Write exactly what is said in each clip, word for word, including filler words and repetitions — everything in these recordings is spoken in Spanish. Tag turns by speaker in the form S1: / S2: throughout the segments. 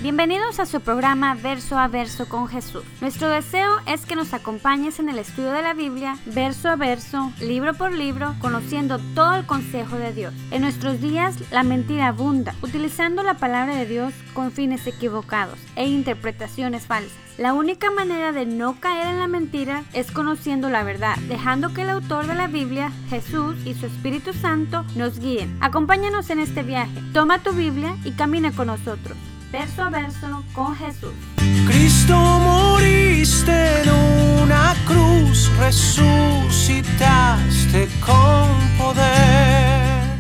S1: Bienvenidos a su programa Verso a Verso con Jesús. Nuestro deseo es que nos acompañes en el estudio de la Biblia, verso a verso, libro por libro, conociendo todo el consejo de Dios. En nuestros días, la mentira abunda, utilizando la palabra de Dios con fines equivocados e interpretaciones falsas. La única manera de no caer en la mentira es conociendo la verdad, dejando que el autor de la Biblia, Jesús y su Espíritu Santo nos guíen. Acompáñanos en este viaje. Toma tu Biblia y camina con nosotros. Verso a verso con Jesús.
S2: Cristo, moriste en una cruz, resucitaste con poder.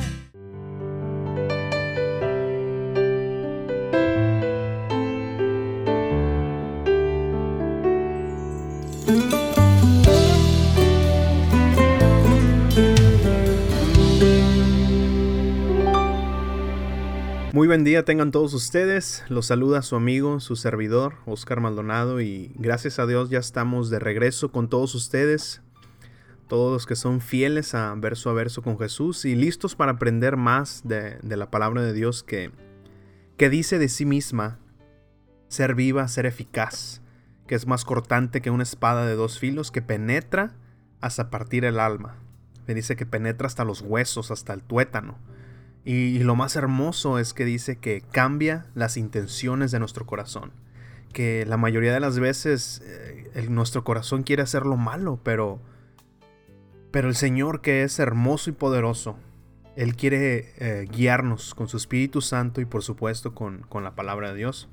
S3: Muy buen día tengan todos ustedes, los saluda su amigo, su servidor, Oscar Maldonado, y gracias a Dios ya estamos de regreso con todos ustedes, todos los que son fieles a verso a verso con Jesús y listos para aprender más de, de la palabra de Dios que, que dice de sí misma ser viva, ser eficaz, que es más cortante que una espada de dos filos, que penetra hasta partir el alma, me dice que penetra hasta los huesos, hasta el tuétano. Y lo más hermoso es que dice que cambia las intenciones de nuestro corazón. Que la mayoría de las veces eh, el, nuestro corazón quiere hacer lo malo, pero, pero el Señor, que es hermoso y poderoso, Él quiere eh, guiarnos con su Espíritu Santo y por supuesto con, con la palabra de Dios.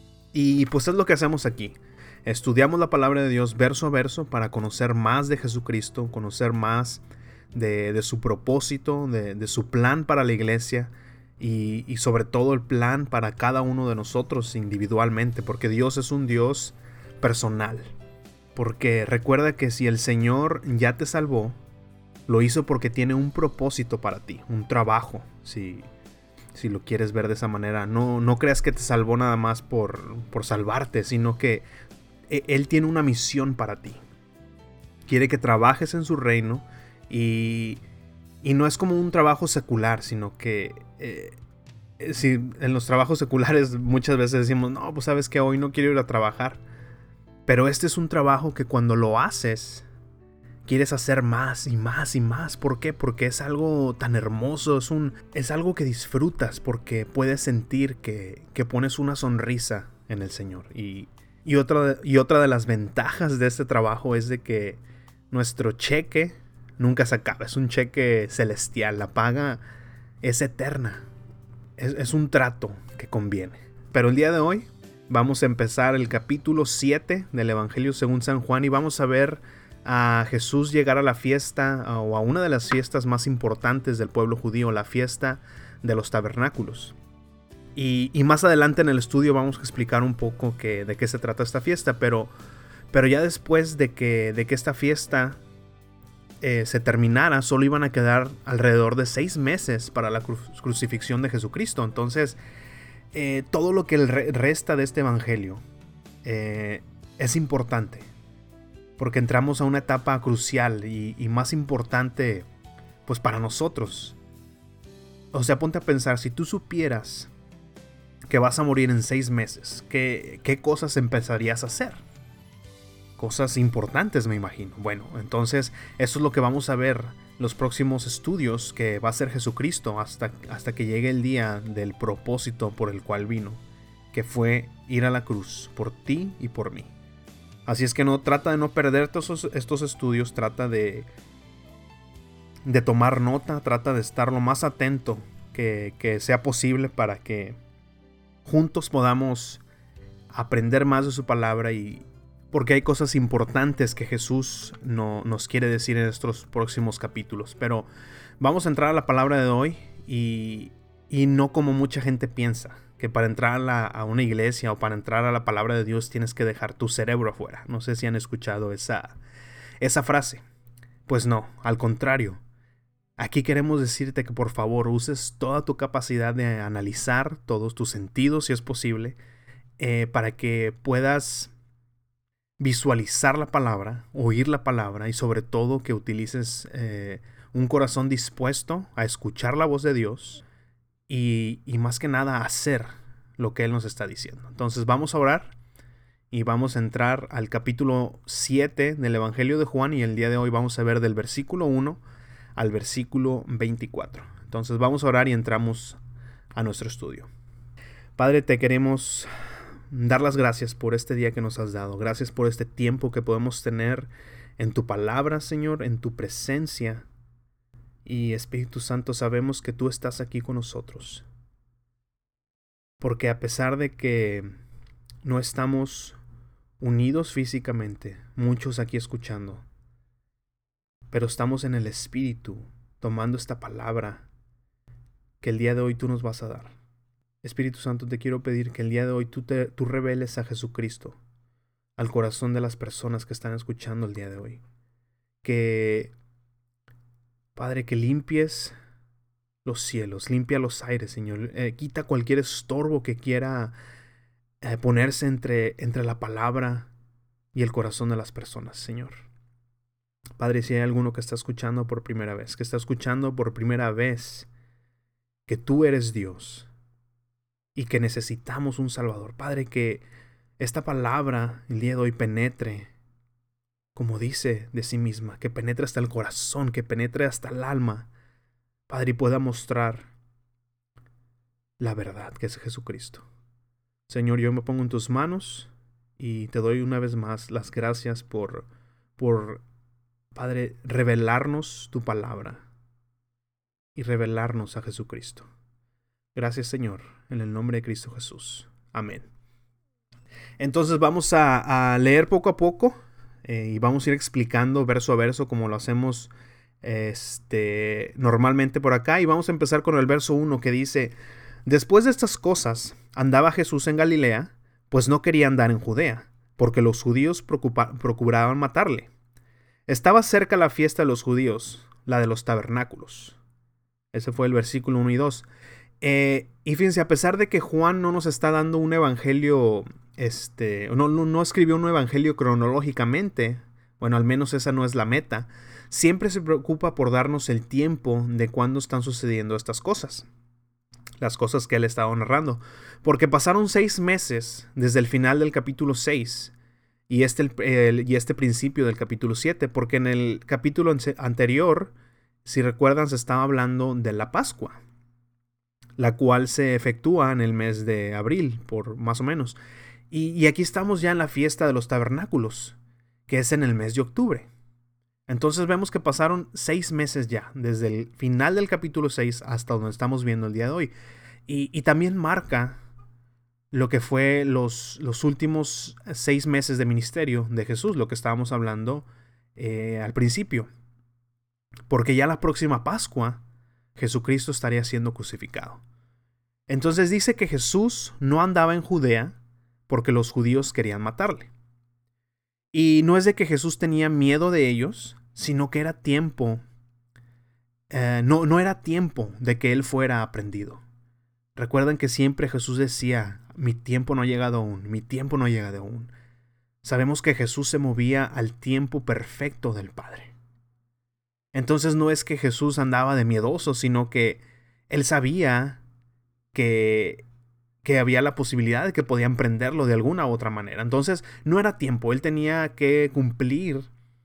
S3: Y pues es lo que hacemos aquí. Estudiamos la palabra de Dios verso a verso para conocer más de Jesucristo, conocer más De, de su propósito, de, de su plan para la iglesia y, y sobre todo el plan para cada uno de nosotros individualmente, porque Dios es un Dios personal. Porque recuerda que si el Señor ya te salvó, lo hizo porque tiene un propósito para ti, un trabajo, si, si lo quieres ver de esa manera. No, no creas que te salvó nada más por, por salvarte, sino que Él tiene una misión para ti. Quiere que trabajes en su reino. Y, y no es como un trabajo secular, sino que eh, si en los trabajos seculares muchas veces decimos, no, pues sabes que hoy no quiero ir a trabajar. Pero este es un trabajo que cuando lo haces, quieres hacer más y más y más. ¿Por qué? Porque es algo tan hermoso, es, un, es algo que disfrutas, porque puedes sentir que, que pones una sonrisa en el Señor. Y, y, otra, y otra de las ventajas de este trabajo es de que nuestro cheque nunca se acaba, es un cheque celestial, la paga es eterna, es, es un trato que conviene. Pero el día de hoy vamos a empezar el capítulo siete del Evangelio según San Juan y vamos a ver a Jesús llegar a la fiesta o a una de las fiestas más importantes del pueblo judío, la fiesta de los tabernáculos. Y, y más adelante en el estudio vamos a explicar un poco que, de qué se trata esta fiesta, pero, pero ya después de que, de que esta fiesta Eh, se terminara, solo iban a quedar alrededor de seis meses para la cru- crucifixión de Jesucristo. Entonces, eh, todo lo que re- resta de este evangelio eh, es importante, porque entramos a una etapa crucial y, y más importante, pues para nosotros. O sea, ponte a pensar, si tú supieras que vas a morir en seis meses, ¿qué, qué cosas empezarías a hacer? Cosas importantes, me imagino. Bueno, entonces eso es lo que vamos a ver los próximos estudios, que va a ser Jesucristo hasta, hasta que llegue el día del propósito por el cual vino, que fue ir a la cruz por ti y por mí. Así es que no trata de no perderte estos, estos estudios, trata de, de tomar nota, trata de estar lo más atento que, que sea posible para que juntos podamos aprender más de su palabra, y porque hay cosas importantes que Jesús no, nos quiere decir en estos próximos capítulos. Pero vamos a entrar a la palabra de hoy y, y no como mucha gente piensa, que para entrar a, la, a una iglesia o para entrar a la palabra de Dios tienes que dejar tu cerebro afuera. No sé si han escuchado esa, esa frase. Pues no, al contrario. Aquí queremos decirte que por favor uses toda tu capacidad de analizar todos tus sentidos, si es posible, eh, para que puedas visualizar la palabra, oír la palabra y sobre todo que utilices eh, un corazón dispuesto a escuchar la voz de Dios y, y más que nada a hacer lo que Él nos está diciendo. Entonces vamos a orar y vamos a entrar al capítulo siete del Evangelio de Juan, y el día de hoy vamos a ver del versículo uno al versículo veinticuatro. Entonces vamos a orar y entramos a nuestro estudio. Padre, te queremos dar las gracias por este día que nos has dado. Gracias por este tiempo que podemos tener en tu palabra, Señor, en tu presencia. Y Espíritu Santo, sabemos que tú estás aquí con nosotros. Porque a pesar de que no estamos unidos físicamente, muchos aquí escuchando, pero estamos en el Espíritu, tomando esta palabra que el día de hoy tú nos vas a dar. Espíritu Santo, te quiero pedir que el día de hoy tú, te, tú reveles a Jesucristo al corazón de las personas que están escuchando el día de hoy. Que, Padre, que limpies los cielos, limpia los aires, Señor. Eh, quita cualquier estorbo que quiera eh, ponerse entre, entre la palabra y el corazón de las personas, Señor. Padre, si hay alguno que está escuchando por primera vez, que está escuchando por primera vez que tú eres Dios y que necesitamos un Salvador, Padre, que esta palabra el día de hoy penetre, como dice de sí misma, que penetre hasta el corazón, que penetre hasta el alma, Padre, y pueda mostrar la verdad que es Jesucristo. Señor, yo me pongo en tus manos y te doy una vez más las gracias por, por Padre, revelarnos tu palabra y revelarnos a Jesucristo. Gracias, Señor, en el nombre de Cristo Jesús. Amén. Entonces vamos a, a leer poco a poco eh, y vamos a ir explicando verso a verso como lo hacemos este, normalmente por acá. Y vamos a empezar con el verso uno que dice: Después de estas cosas andaba Jesús en Galilea, pues no quería andar en Judea, porque los judíos preocupa- procuraban matarle. Estaba cerca la fiesta de los judíos, la de los tabernáculos. Ese fue el versículo uno y dos. Eh, y fíjense, a pesar de que Juan no nos está dando un evangelio, este, no, no, no escribió un evangelio cronológicamente, bueno, al menos esa no es la meta, siempre se preocupa por darnos el tiempo de cuándo están sucediendo estas cosas, las cosas que él estaba narrando, porque pasaron seis meses desde el final del capítulo seis y este, el, el, y este principio del capítulo siete, porque en el capítulo anterior, si recuerdan, se estaba hablando de la Pascua, la cual se efectúa en el mes de abril, por más o menos. Y, y aquí estamos ya en la fiesta de los tabernáculos, que es en el mes de octubre. Entonces vemos que pasaron seis meses ya, desde el final del capítulo seis hasta donde estamos viendo el día de hoy. Y, y también marca lo que fue los, los últimos seis meses de ministerio de Jesús, lo que estábamos hablando eh, al principio. Porque ya la próxima Pascua, Jesucristo estaría siendo crucificado. Entonces dice que Jesús no andaba en Judea porque los judíos querían matarle. Y no es de que Jesús tenía miedo de ellos, sino que era tiempo, eh, no, no era tiempo de que él fuera aprendido. Recuerden que siempre Jesús decía, mi tiempo no ha llegado aún, mi tiempo no ha llegado aún. Sabemos que Jesús se movía al tiempo perfecto del Padre. Entonces no es que Jesús andaba de miedoso, sino que él sabía que, que había la posibilidad de que podían prenderlo de alguna u otra manera. Entonces no era tiempo, él tenía que cumplir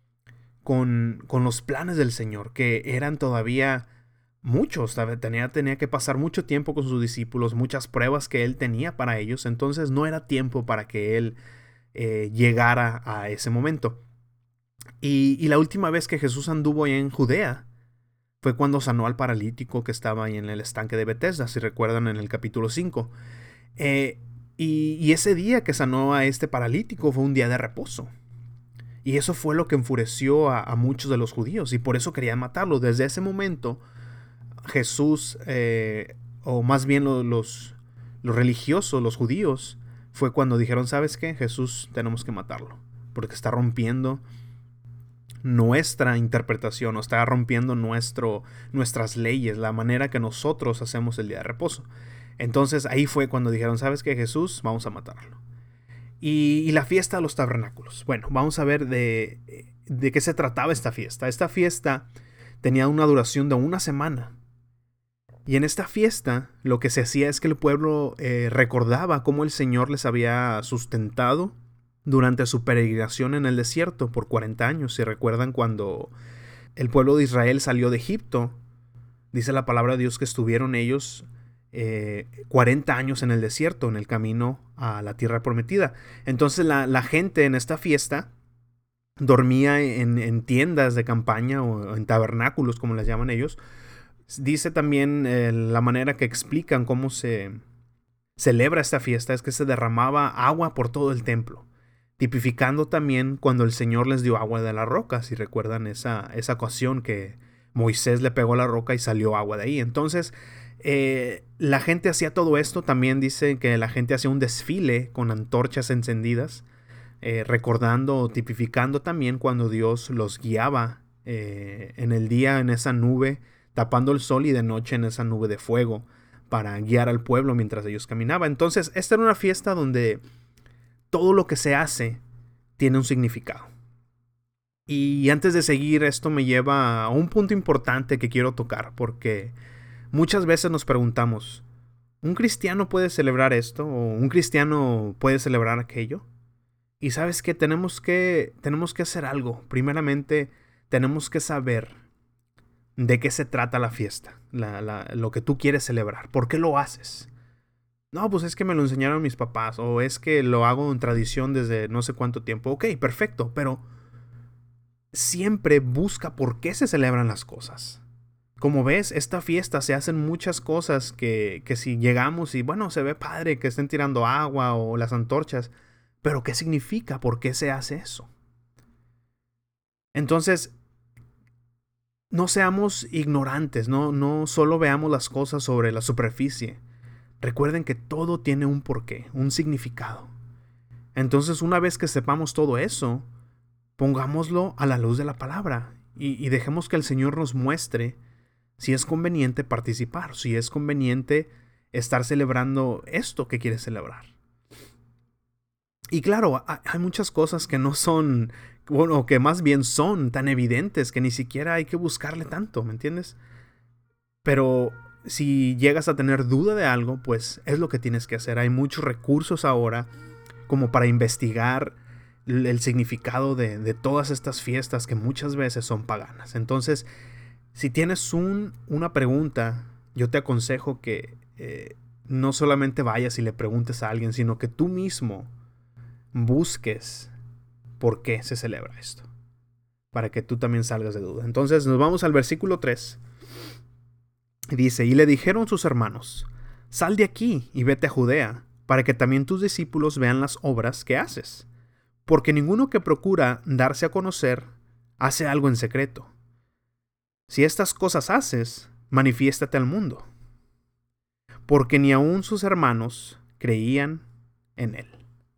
S3: con, con los planes del Señor, que eran todavía muchos. Tenía, tenía que pasar mucho tiempo con sus discípulos, muchas pruebas que él tenía para ellos. Entonces no era tiempo para que él eh, llegara a ese momento. Y, y la última vez que Jesús anduvo ahí en Judea fue cuando sanó al paralítico que estaba ahí en el estanque de Betesda, si recuerdan en el capítulo cinco. Eh, y, y ese día que sanó a este paralítico fue un día de reposo. Y eso fue lo que enfureció a, a muchos de los judíos y por eso querían matarlo. Desde ese momento Jesús, eh, o más bien los, los, los religiosos, los judíos, fue cuando dijeron, ¿sabes qué? Jesús tenemos que matarlo porque está rompiendo nuestra interpretación, o está rompiendo nuestro, nuestras leyes, la manera que nosotros hacemos el día de reposo. Entonces ahí fue cuando dijeron, ¿sabes qué, Jesús? Vamos a matarlo. Y, y la fiesta de los tabernáculos. Bueno, vamos a ver de, de qué se trataba esta fiesta. Esta fiesta tenía una duración de una semana. Y en esta fiesta lo que se hacía es que el pueblo eh, recordaba cómo el Señor les había sustentado durante su peregrinación en el desierto por cuarenta años. Si recuerdan, cuando el pueblo de Israel salió de Egipto, dice la palabra de Dios que estuvieron ellos eh, cuarenta años en el desierto, en el camino a la tierra prometida. Entonces la, la gente en esta fiesta dormía en, en tiendas de campaña o en tabernáculos, como les llaman ellos. Dice también eh, la manera que explican cómo se celebra esta fiesta es que se derramaba agua por todo el templo, tipificando también cuando el Señor les dio agua de la roca. Si recuerdan esa, esa ocasión que Moisés le pegó a la roca y salió agua de ahí. Entonces eh, la gente hacía todo esto. También dice que la gente hacía un desfile con antorchas encendidas, eh, recordando o tipificando también cuando Dios los guiaba eh, en el día en esa nube, tapando el sol, y de noche en esa nube de fuego para guiar al pueblo mientras ellos caminaban. Entonces esta era una fiesta donde todo lo que se hace tiene un significado. Y antes de seguir, esto me lleva a un punto importante que quiero tocar, porque muchas veces nos preguntamos, ¿un cristiano puede celebrar esto? ¿O un cristiano puede celebrar aquello? Y sabes que tenemos que, tenemos que hacer algo. Primeramente, tenemos que saber de qué se trata la fiesta, la, la, lo que tú quieres celebrar. ¿Por qué lo haces? No, pues es que me lo enseñaron mis papás, o es que lo hago en tradición desde no sé cuánto tiempo. Ok, perfecto, pero siempre busca por qué se celebran las cosas. Como ves, esta fiesta se hacen muchas cosas que, que si llegamos y bueno, se ve padre que estén tirando agua o las antorchas, pero ¿qué significa? ¿Por qué se hace eso? Entonces, no seamos ignorantes, no, no solo veamos las cosas sobre la superficie. Recuerden que todo tiene un porqué, un significado. Entonces, una vez que sepamos todo eso, pongámoslo a la luz de la palabra y, y dejemos que el Señor nos muestre si es conveniente participar, si es conveniente estar celebrando esto que quieres celebrar. Y claro, hay muchas cosas que no son, bueno, que más bien son tan evidentes que ni siquiera hay que buscarle tanto, ¿me entiendes? Pero si llegas a tener duda de algo, pues es lo que tienes que hacer. Hay muchos recursos ahora como para investigar el significado de, de todas estas fiestas que muchas veces son paganas. Entonces, si tienes un, una pregunta, yo te aconsejo que eh, no solamente vayas y le preguntes a alguien, sino que tú mismo busques por qué se celebra esto, para que tú también salgas de duda. Entonces nos vamos al versículo tres. Dice, y le dijeron sus hermanos, sal de aquí y vete a Judea, para que también tus discípulos vean las obras que haces. Porque ninguno que procura darse a conocer hace algo en secreto. Si estas cosas haces, manifiéstate al mundo. Porque ni aun sus hermanos creían en él.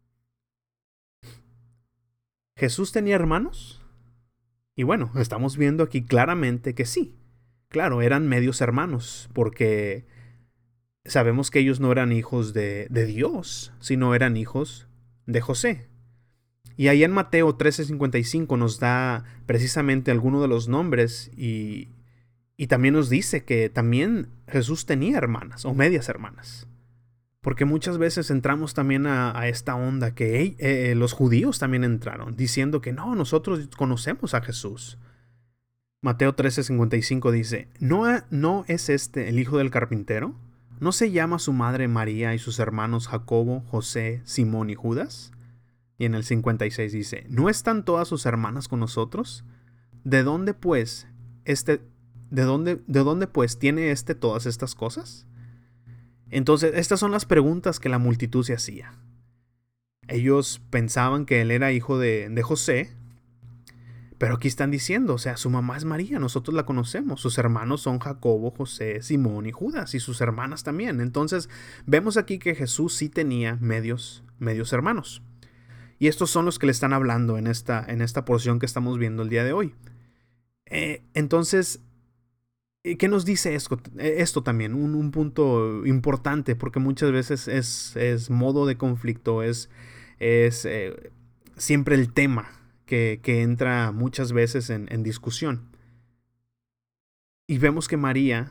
S3: ¿Jesús tenía hermanos? Y bueno, estamos viendo aquí claramente que sí. Claro, eran medios hermanos, porque sabemos que ellos no eran hijos de, de Dios, sino eran hijos de José. Y ahí en Mateo trece cincuenta y cinco nos da precisamente algunos de los nombres y, y también nos dice que también Jesús tenía hermanas o medias hermanas. Porque muchas veces entramos también a, a esta onda que hey, eh, los judíos también entraron, diciendo que no, nosotros conocemos a Jesús. Mateo trece cincuenta y cinco dice, ¿No, ¿No es este el hijo del carpintero? ¿No se llama su madre María y sus hermanos Jacobo, José, Simón y Judas? Y en el cincuenta y seis dice, ¿no están todas sus hermanas con nosotros? ¿De dónde pues este, de dónde, de dónde pues tiene este todas estas cosas? Entonces, estas son las preguntas que la multitud se hacía. Ellos pensaban que él era hijo de, de José, pero aquí están diciendo, o sea, su mamá es María, nosotros la conocemos, sus hermanos son Jacobo, José, Simón y Judas, y sus hermanas también. Entonces, vemos aquí que Jesús sí tenía medios, medios hermanos. Y estos son los que le están hablando en esta, en esta porción que estamos viendo el día de hoy. Eh, entonces, ¿qué nos dice esto, esto también? Un, un punto importante, porque muchas veces es, es modo de conflicto, es, es eh, siempre el tema que, que entra muchas veces en, en discusión. Y vemos que María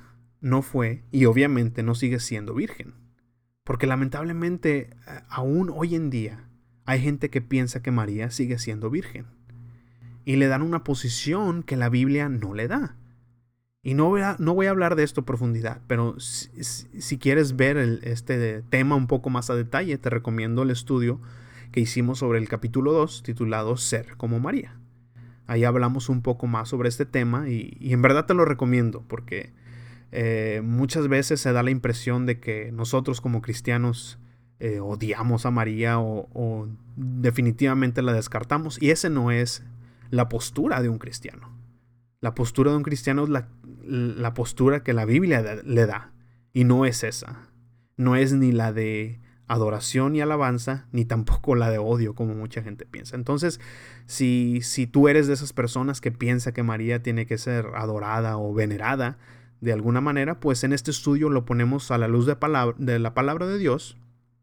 S3: no fue y obviamente no sigue siendo virgen. Porque lamentablemente aún hoy en día hay gente que piensa que María sigue siendo virgen. Y le dan una posición que la Biblia no le da. Y no voy a, no voy a hablar de esto en profundidad, pero si, si quieres ver el, este tema un poco más a detalle, te recomiendo el estudio que hicimos sobre el capítulo dos, titulado Ser como María. Ahí hablamos un poco más sobre este tema y, y en verdad te lo recomiendo porque eh, muchas veces se da la impresión de que nosotros como cristianos eh, odiamos a María o, o definitivamente la descartamos, y ese no es la postura de un cristiano. La postura de un cristiano es la, la postura que la Biblia le da, y no es esa. No es ni la de adoración y alabanza, ni tampoco la de odio, como mucha gente piensa. Entonces, si, si tú eres de esas personas que piensa que María tiene que ser adorada o venerada de alguna manera, pues en este estudio lo ponemos a la luz de, palabra, de la palabra de Dios,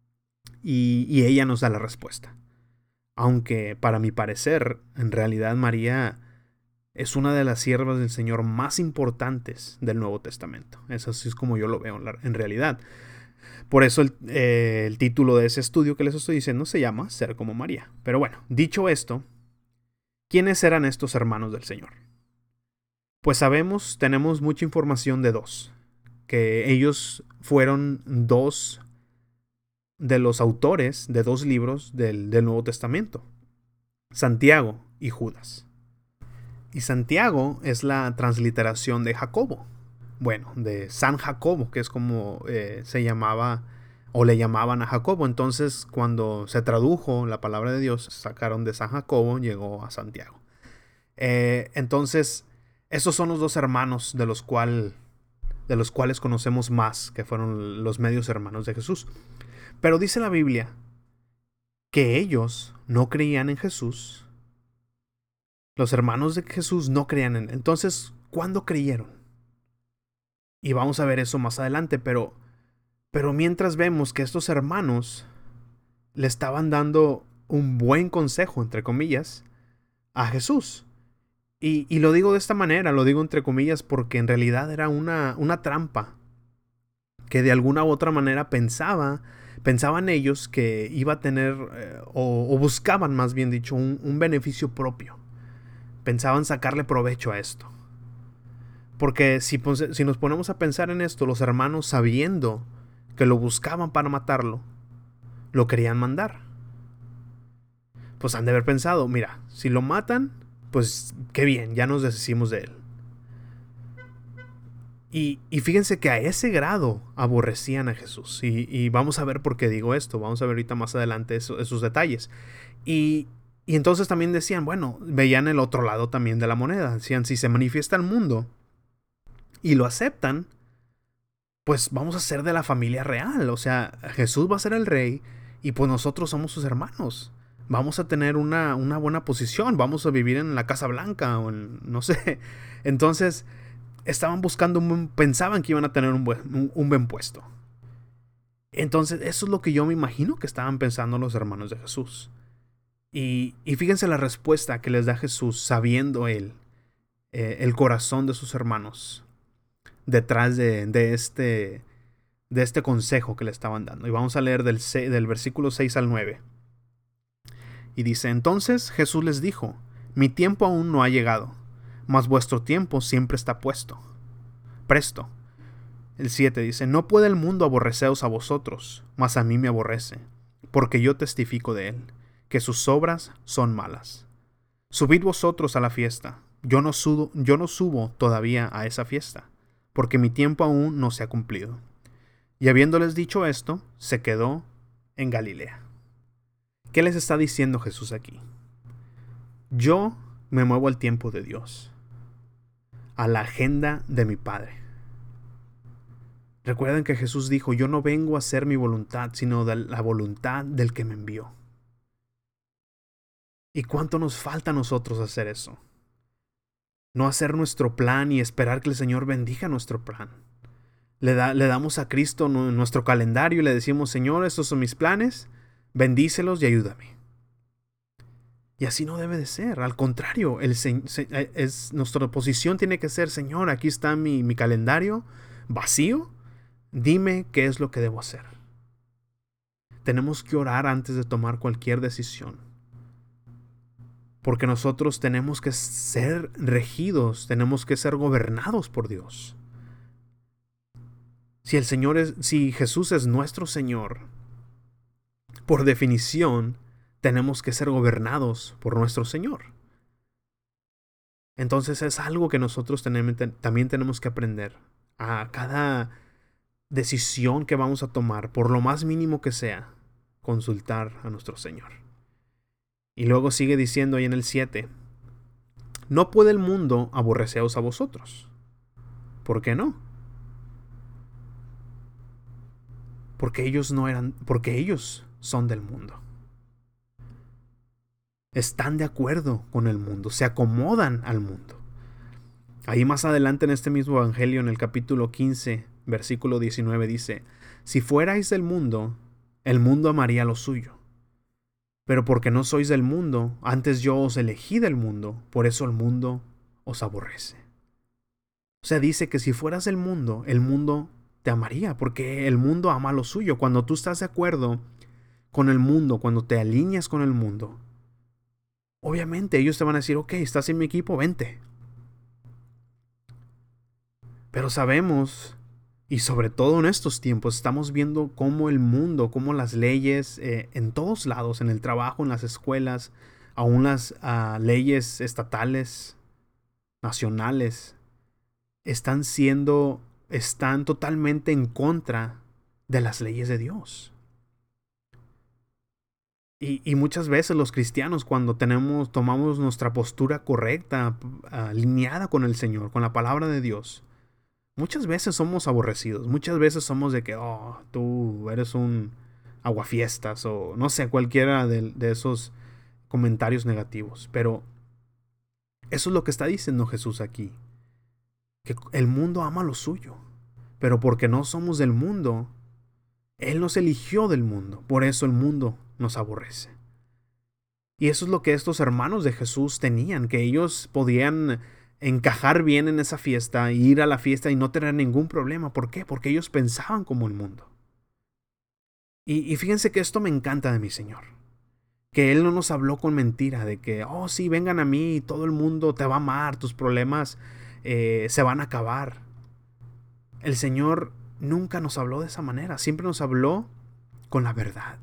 S3: y, y ella nos da la respuesta. Aunque, para mi parecer, en realidad María es una de las siervas del Señor más importantes del Nuevo Testamento. Eso sí es como yo lo veo en realidad. Por eso el, eh, el título de ese estudio que les estoy diciendo se llama Ser como María. Pero bueno, dicho esto, ¿quiénes eran estos hermanos del Señor? Pues sabemos, tenemos mucha información de dos. Que ellos fueron dos de los autores de dos libros del, del Nuevo Testamento. Santiago y Judas. Y Santiago es la transliteración de Jacobo. Bueno, de San Jacobo, que es como eh, se llamaba o le llamaban a Jacobo. Entonces, cuando se tradujo la palabra de Dios, sacaron de San Jacobo, llegó a Santiago. Eh, entonces, esos son los dos hermanos de los, cual, de los cuales conocemos más, que fueron los medios hermanos de Jesús. Pero dice la Biblia que ellos no creían en Jesús. Los hermanos de Jesús no creían en él. Entonces, ¿cuándo creyeron? Y vamos a ver eso más adelante, pero, pero mientras vemos que estos hermanos le estaban dando un buen consejo, entre comillas, a Jesús. Y, y lo digo de esta manera, lo digo entre comillas, porque en realidad era una, una trampa que de alguna u otra manera pensaba, pensaban ellos que iba a tener, eh, o, o buscaban más bien dicho, un, un beneficio propio. Pensaban sacarle provecho a esto. Porque si, si nos ponemos a pensar en esto, los hermanos, sabiendo que lo buscaban para matarlo, lo querían mandar. Pues han de haber pensado, mira, si lo matan, pues qué bien, ya nos deshicimos de él. Y, y fíjense que a ese grado aborrecían a Jesús. Y, y vamos a ver por qué digo esto. Vamos a ver ahorita más adelante eso, esos detalles. Y, y entonces también decían, bueno, veían el otro lado también de la moneda. Decían, si se manifiesta el mundo y lo aceptan, pues vamos a ser de la familia real. O sea, Jesús va a ser el rey y pues nosotros somos sus hermanos. Vamos a tener una, una buena posición. Vamos a vivir en la Casa Blanca o en, no sé. Entonces, estaban buscando, un, pensaban que iban a tener un buen, un, un buen puesto. Entonces, eso es lo que yo me imagino que estaban pensando los hermanos de Jesús. Y, y fíjense la respuesta que les da Jesús, sabiendo él eh, el corazón de sus hermanos detrás de, de, este, de este consejo que le estaban dando. Y vamos a leer del, del versículo seis al nueve. Y dice, entonces Jesús les dijo, mi tiempo aún no ha llegado, mas vuestro tiempo siempre está puesto, presto. El siete dice, no puede el mundo aborreceros a vosotros, mas a mí me aborrece, porque yo testifico de él, que sus obras son malas. Subid vosotros a la fiesta, yo no subo, yo no subo todavía a esa fiesta, porque mi tiempo aún no se ha cumplido. Y habiéndoles dicho esto, se quedó en Galilea. ¿Qué les está diciendo Jesús aquí? Yo me muevo al tiempo de Dios, a la agenda de mi Padre. Recuerden que Jesús dijo, yo no vengo a hacer mi voluntad, sino de la voluntad del que me envió. ¿Y cuánto nos falta a nosotros hacer eso? No hacer nuestro plan y esperar que el Señor bendiga nuestro plan. Le, da, le damos a Cristo nuestro calendario y le decimos, Señor, estos son mis planes, bendícelos y ayúdame. Y así no debe de ser. Al contrario, el, es, nuestra posición tiene que ser, Señor, aquí está mi, mi calendario, vacío, dime qué es lo que debo hacer. Tenemos que orar antes de tomar cualquier decisión. Porque nosotros tenemos que ser regidos, tenemos que ser gobernados por Dios. Si el Señor es, si Jesús es nuestro Señor, por definición, tenemos que ser gobernados por nuestro Señor. Entonces es algo que nosotros tenemos, también tenemos que aprender. A cada decisión que vamos a tomar, por lo más mínimo que sea, consultar a nuestro Señor. Y luego sigue diciendo ahí en el siete, no puede el mundo aborreceros a vosotros. ¿Por qué no? Porque ellos no eran, porque ellos son del mundo. Están de acuerdo con el mundo, se acomodan al mundo. Ahí más adelante en este mismo evangelio, en el capítulo quince, versículo diecinueve, dice, si fuerais del mundo, el mundo amaría lo suyo. Pero porque no sois del mundo, antes yo os elegí del mundo, por eso el mundo os aborrece. O sea, dice que si fueras del mundo, el mundo te amaría, porque el mundo ama lo suyo. Cuando tú estás de acuerdo con el mundo, cuando te alineas con el mundo, obviamente ellos te van a decir, ok, estás en mi equipo, vente. Pero sabemos, y sobre todo en estos tiempos, estamos viendo cómo el mundo, cómo las leyes eh, en todos lados, en el trabajo, en las escuelas, aún las uh, leyes estatales, nacionales, están siendo, están totalmente en contra de las leyes de Dios. Y, y muchas veces los cristianos, cuando tenemos, tomamos nuestra postura correcta, alineada con el Señor, con la palabra de Dios, muchas veces somos aborrecidos. Muchas veces somos de que, oh, tú eres un aguafiestas, o no sé, cualquiera de, de esos comentarios negativos. Pero eso es lo que está diciendo Jesús aquí. Que el mundo ama lo suyo. Pero porque no somos del mundo, Él nos eligió del mundo. Por eso el mundo nos aborrece. Y eso es lo que estos hermanos de Jesús tenían, que ellos podían encajar bien en esa fiesta, ir a la fiesta y no tener ningún problema. ¿Por qué? Porque ellos pensaban como el mundo. Y, y fíjense que esto me encanta de mi Señor. Que Él no nos habló con mentira de que, oh sí, vengan a mí, todo el mundo te va a amar, tus problemas eh, se van a acabar. El Señor nunca nos habló de esa manera, siempre nos habló con la verdad.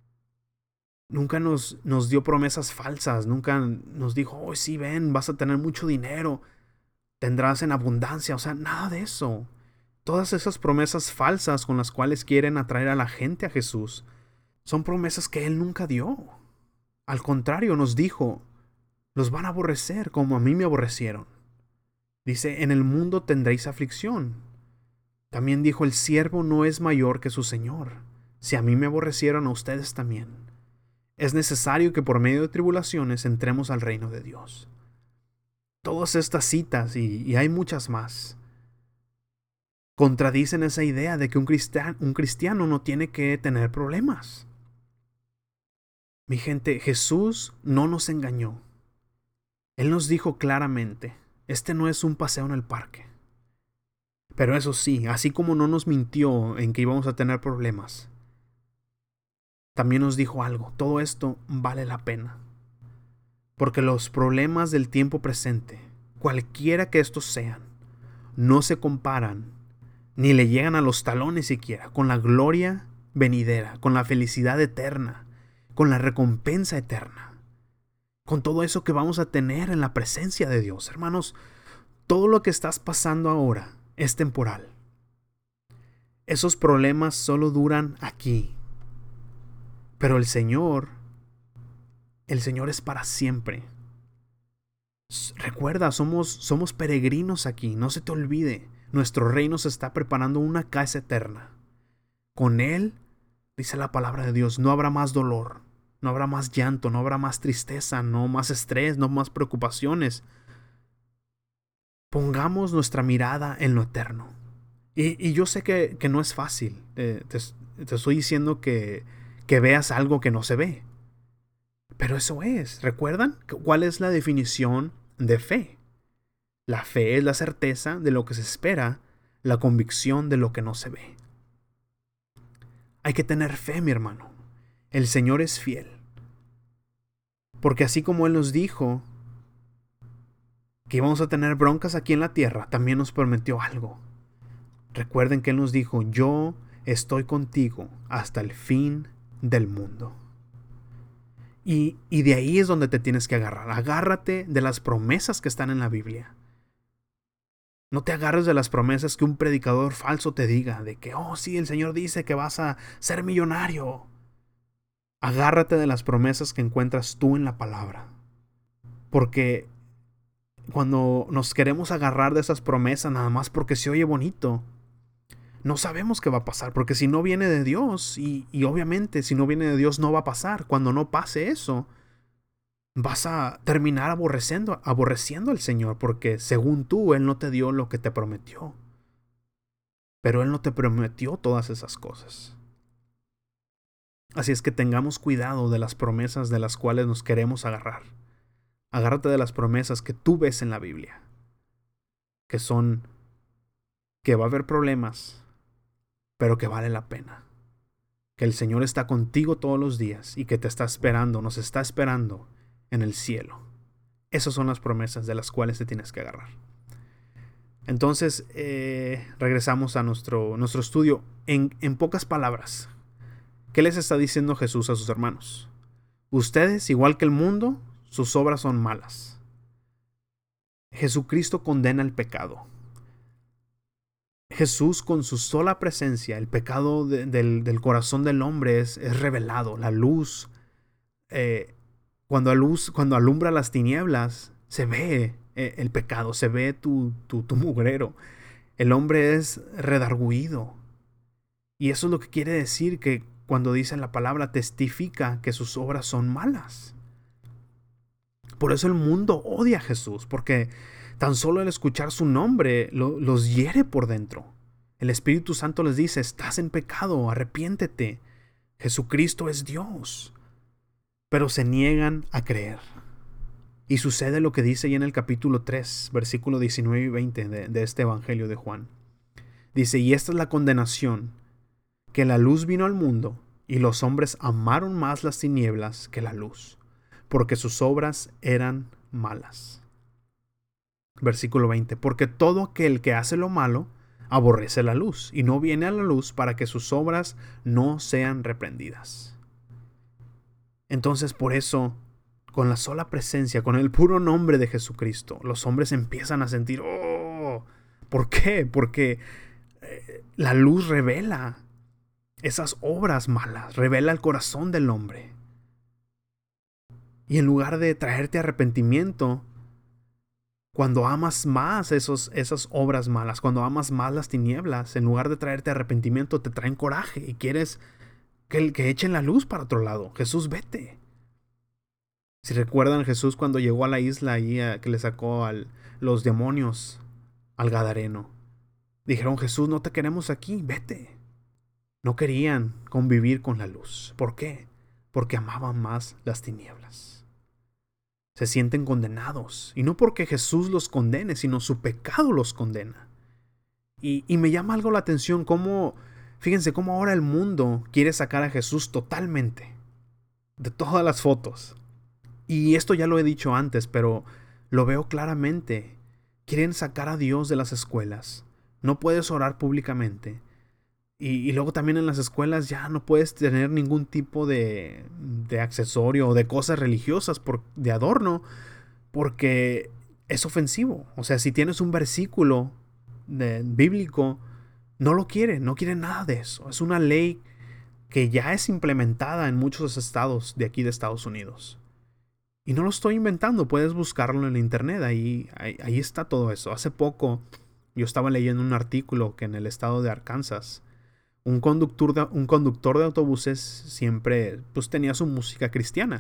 S3: Nunca nos, nos dio promesas falsas, nunca nos dijo, oh sí, ven, vas a tener mucho dinero, tendrás en abundancia, o sea, nada de eso. Todas esas promesas falsas con las cuales quieren atraer a la gente a Jesús, son promesas que Él nunca dio. Al contrario, nos dijo, los van a aborrecer como a mí me aborrecieron. Dice, en el mundo tendréis aflicción. También dijo, el siervo no es mayor que su Señor. Si a mí me aborrecieron, a ustedes también. Es necesario que por medio de tribulaciones entremos al reino de Dios. Todas estas citas, y, y hay muchas más, contradicen esa idea de que un cristiano, un cristiano no tiene que tener problemas. Mi gente, Jesús no nos engañó. Él nos dijo claramente, este no es un paseo en el parque. Pero eso sí, así como no nos mintió en que íbamos a tener problemas, también nos dijo algo, todo esto vale la pena. Porque los problemas del tiempo presente, cualquiera que estos sean, no se comparan, ni le llegan a los talones siquiera, con la gloria venidera, con la felicidad eterna, con la recompensa eterna, con todo eso que vamos a tener en la presencia de Dios. Hermanos, todo lo que estás pasando ahora es temporal. Esos problemas solo duran aquí. Pero el Señor, el Señor es para siempre. Recuerda, somos, somos peregrinos aquí, no se te olvide. Nuestro reino se está preparando una casa eterna. Con Él, dice la palabra de Dios, no habrá más dolor, no habrá más llanto, no habrá más tristeza, no más estrés, no más preocupaciones. Pongamos nuestra mirada en lo eterno. Y, y yo sé que, que no es fácil. Eh, te, te estoy diciendo que, que veas algo que no se ve. Pero eso es. ¿Recuerdan cuál es la definición de fe? La fe es la certeza de lo que se espera, la convicción de lo que no se ve. Hay que tener fe, mi hermano. El Señor es fiel. Porque así como Él nos dijo que íbamos a tener broncas aquí en la tierra, también nos prometió algo. Recuerden que Él nos dijo: yo estoy contigo hasta el fin del mundo. Y, y de ahí es donde te tienes que agarrar. Agárrate de las promesas que están en la Biblia. No te agarres de las promesas que un predicador falso te diga, de que, oh sí, el Señor dice que vas a ser millonario. Agárrate de las promesas que encuentras tú en la palabra. Porque cuando nos queremos agarrar de esas promesas nada más porque se oye bonito, no sabemos qué va a pasar. Porque si no viene de Dios, y, y obviamente si no viene de Dios no va a pasar. Cuando no pase eso, vas a terminar aborreciendo, aborreciendo al Señor, porque según tú, Él no te dio lo que te prometió. Pero Él no te prometió todas esas cosas. Así es que tengamos cuidado de las promesas de las cuales nos queremos agarrar. Agárrate de las promesas que tú ves en la Biblia, que son que va a haber problemas, pero que vale la pena. Que el Señor está contigo todos los días y que te está esperando, nos está esperando en el cielo. Esas son las promesas de las cuales te tienes que agarrar. Entonces, eh, regresamos a nuestro, nuestro estudio. En, en pocas palabras, ¿qué les está diciendo Jesús a sus hermanos? Ustedes, igual que el mundo, sus obras son malas. Jesucristo condena el pecado. Jesús, con su sola presencia, el pecado de, del, del corazón del hombre es, es revelado. La luz, eh, cuando, a luz, cuando alumbra las tinieblas, se ve eh, el pecado, se ve tu, tu, tu mugrero. El hombre es redarguido. Y eso es lo que quiere decir que cuando dice la palabra, testifica que sus obras son malas. Por eso el mundo odia a Jesús, porque tan solo el escuchar su nombre lo, los hiere por dentro. El Espíritu Santo les dice: estás en pecado, arrepiéntete. Jesucristo es Dios. Pero se niegan a creer. Y sucede lo que dice ahí en el capítulo tres, versículo diecinueve y veinte de, de este Evangelio de Juan. Dice: y esta es la condenación, que la luz vino al mundo, y los hombres amaron más las tinieblas que la luz, porque sus obras eran malas. Versículo veinte. Porque todo aquel que hace lo malo aborrece la luz, y no viene a la luz para que sus obras no sean reprendidas. Entonces, por eso, con la sola presencia, con el puro nombre de Jesucristo, los hombres empiezan a sentir, oh, ¿por qué? Porque eh, la luz revela esas obras malas, revela el corazón del hombre. Y en lugar de traerte arrepentimiento, cuando amas más esos, esas obras malas, cuando amas más las tinieblas, en lugar de traerte arrepentimiento, te traen coraje y quieres que, que echen la luz para otro lado. Jesús, vete. Si recuerdan, Jesús cuando llegó a la isla ahí, a, que le sacó a los demonios al Gadareno, dijeron: Jesús, no te queremos aquí, vete. No querían convivir con la luz. ¿Por qué? Porque amaban más las tinieblas. Se sienten condenados. Y no porque Jesús los condene, sino su pecado los condena. Y, y me llama algo la atención cómo, fíjense cómo ahora el mundo quiere sacar a Jesús totalmente de todas las fotos. Y esto ya lo he dicho antes, pero lo veo claramente. Quieren sacar a Dios de las escuelas. No puedes orar públicamente. Y, y luego también en las escuelas ya no puedes tener ningún tipo de, de accesorio o de cosas religiosas por, de adorno, porque es ofensivo. O sea, si tienes un versículo de, bíblico, no lo quieren, no quieren nada de eso. Es una ley que ya es implementada en muchos estados de aquí de Estados Unidos. Y no lo estoy inventando, puedes buscarlo en internet, ahí, ahí, ahí está todo eso. Hace poco yo estaba leyendo un artículo que en el estado de Arkansas, Un conductor, de, un conductor de autobuses siempre pues tenía su música cristiana.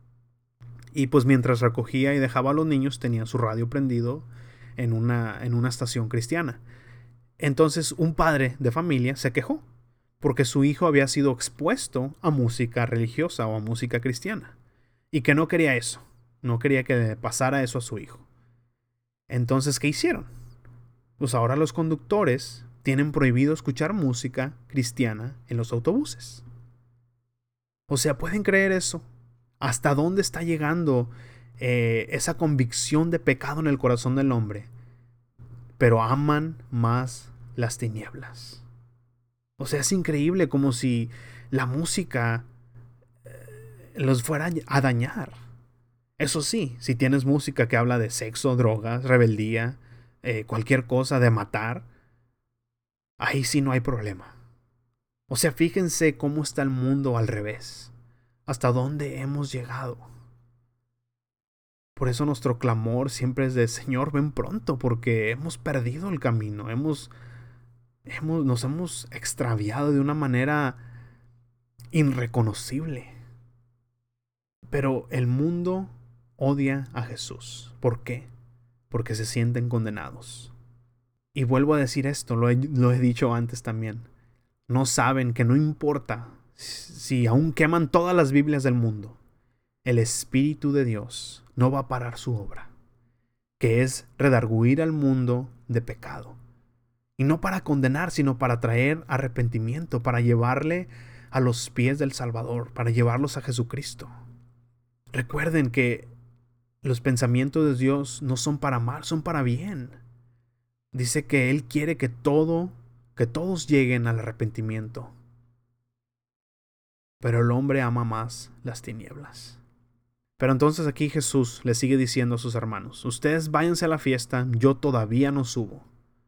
S3: Y pues mientras recogía y dejaba a los niños tenía su radio prendido en una, en una estación cristiana. Entonces un padre de familia se quejó porque su hijo había sido expuesto a música religiosa o a música cristiana. Y que no quería eso. No quería que pasara eso a su hijo. Entonces, ¿qué hicieron? Pues ahora los conductores tienen prohibido escuchar música cristiana en los autobuses. O sea, ¿pueden creer eso? ¿Hasta dónde está llegando eh, esa convicción de pecado en el corazón del hombre? Pero aman más las tinieblas. O sea, es increíble, como si la música eh, los fuera a dañar. Eso sí, si tienes música que habla de sexo, drogas, rebeldía, eh, cualquier cosa, de matar, ahí sí no hay problema. O sea, fíjense cómo está el mundo al revés. Hasta dónde hemos llegado. Por eso nuestro clamor siempre es de: Señor, ven pronto, porque hemos perdido el camino. Hemos, hemos, nos hemos extraviado de una manera irreconocible. Pero el mundo odia a Jesús. ¿Por qué? Porque se sienten condenados. Y vuelvo a decir esto, lo he, lo he dicho antes también. No saben que no importa si aún queman todas las Biblias del mundo, el Espíritu de Dios no va a parar su obra, que es redarguir al mundo de pecado. Y no para condenar, sino para traer arrepentimiento, para llevarle a los pies del Salvador, para llevarlos a Jesucristo. Recuerden que los pensamientos de Dios no son para mal, son para bien. Dice que Él quiere que todo, que todos lleguen al arrepentimiento. Pero el hombre ama más las tinieblas. Pero entonces aquí Jesús le sigue diciendo a sus hermanos: ustedes váyanse a la fiesta, yo todavía no subo.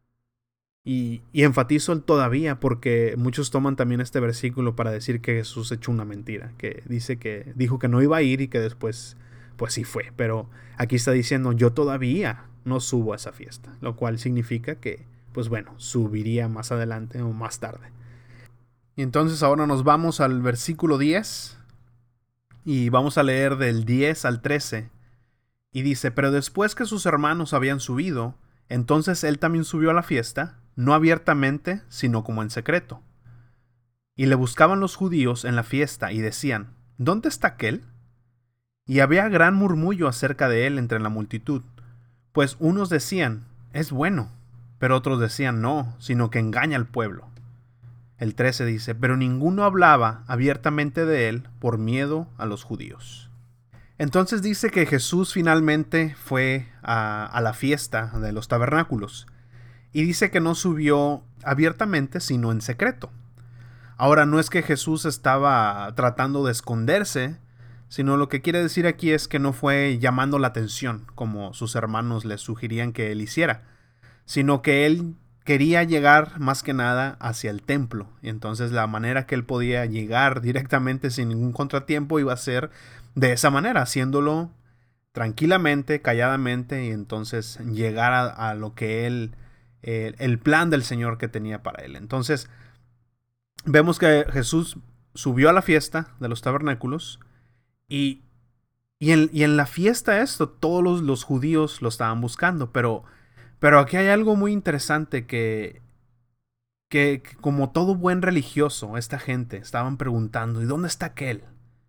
S3: Y, y enfatizo el todavía porque muchos toman también este versículo para decir que Jesús echó una mentira, que dice que dijo que no iba a ir y que después pues sí fue. Pero aquí está diciendo: yo todavía no subo a esa fiesta, lo cual significa que pues bueno, subiría más adelante o más tarde. Y entonces ahora nos vamos al versículo diez y vamos a leer del diez al trece. Y dice: pero después que sus hermanos habían subido, entonces él también subió a la fiesta, no abiertamente, sino como en secreto. Y le buscaban los judíos en la fiesta y decían: ¿dónde está aquel? Y había gran murmullo acerca de él entre la multitud, pues unos decían: es bueno, pero otros decían: no, sino que engaña al pueblo. El trece dice: pero ninguno hablaba abiertamente de él por miedo a los judíos. Entonces dice que Jesús finalmente fue a, a la fiesta de los tabernáculos. Y dice que no subió abiertamente, sino en secreto. Ahora, no es que Jesús estaba tratando de esconderse, sino lo que quiere decir aquí es que no fue llamando la atención, como sus hermanos le sugerían que él hiciera, sino que él quería llegar más que nada hacia el templo. Y entonces la manera que él podía llegar directamente sin ningún contratiempo iba a ser de esa manera, haciéndolo tranquilamente, calladamente, y entonces llegar a, a lo que él, eh, el plan del Señor que tenía para él. Entonces vemos que Jesús subió a la fiesta de los tabernáculos y, y, en, y en la fiesta esto, todos los, los judíos lo estaban buscando, pero Pero aquí hay algo muy interesante que, que, que como todo buen religioso, esta gente estaban preguntando: ¿y dónde está aquel?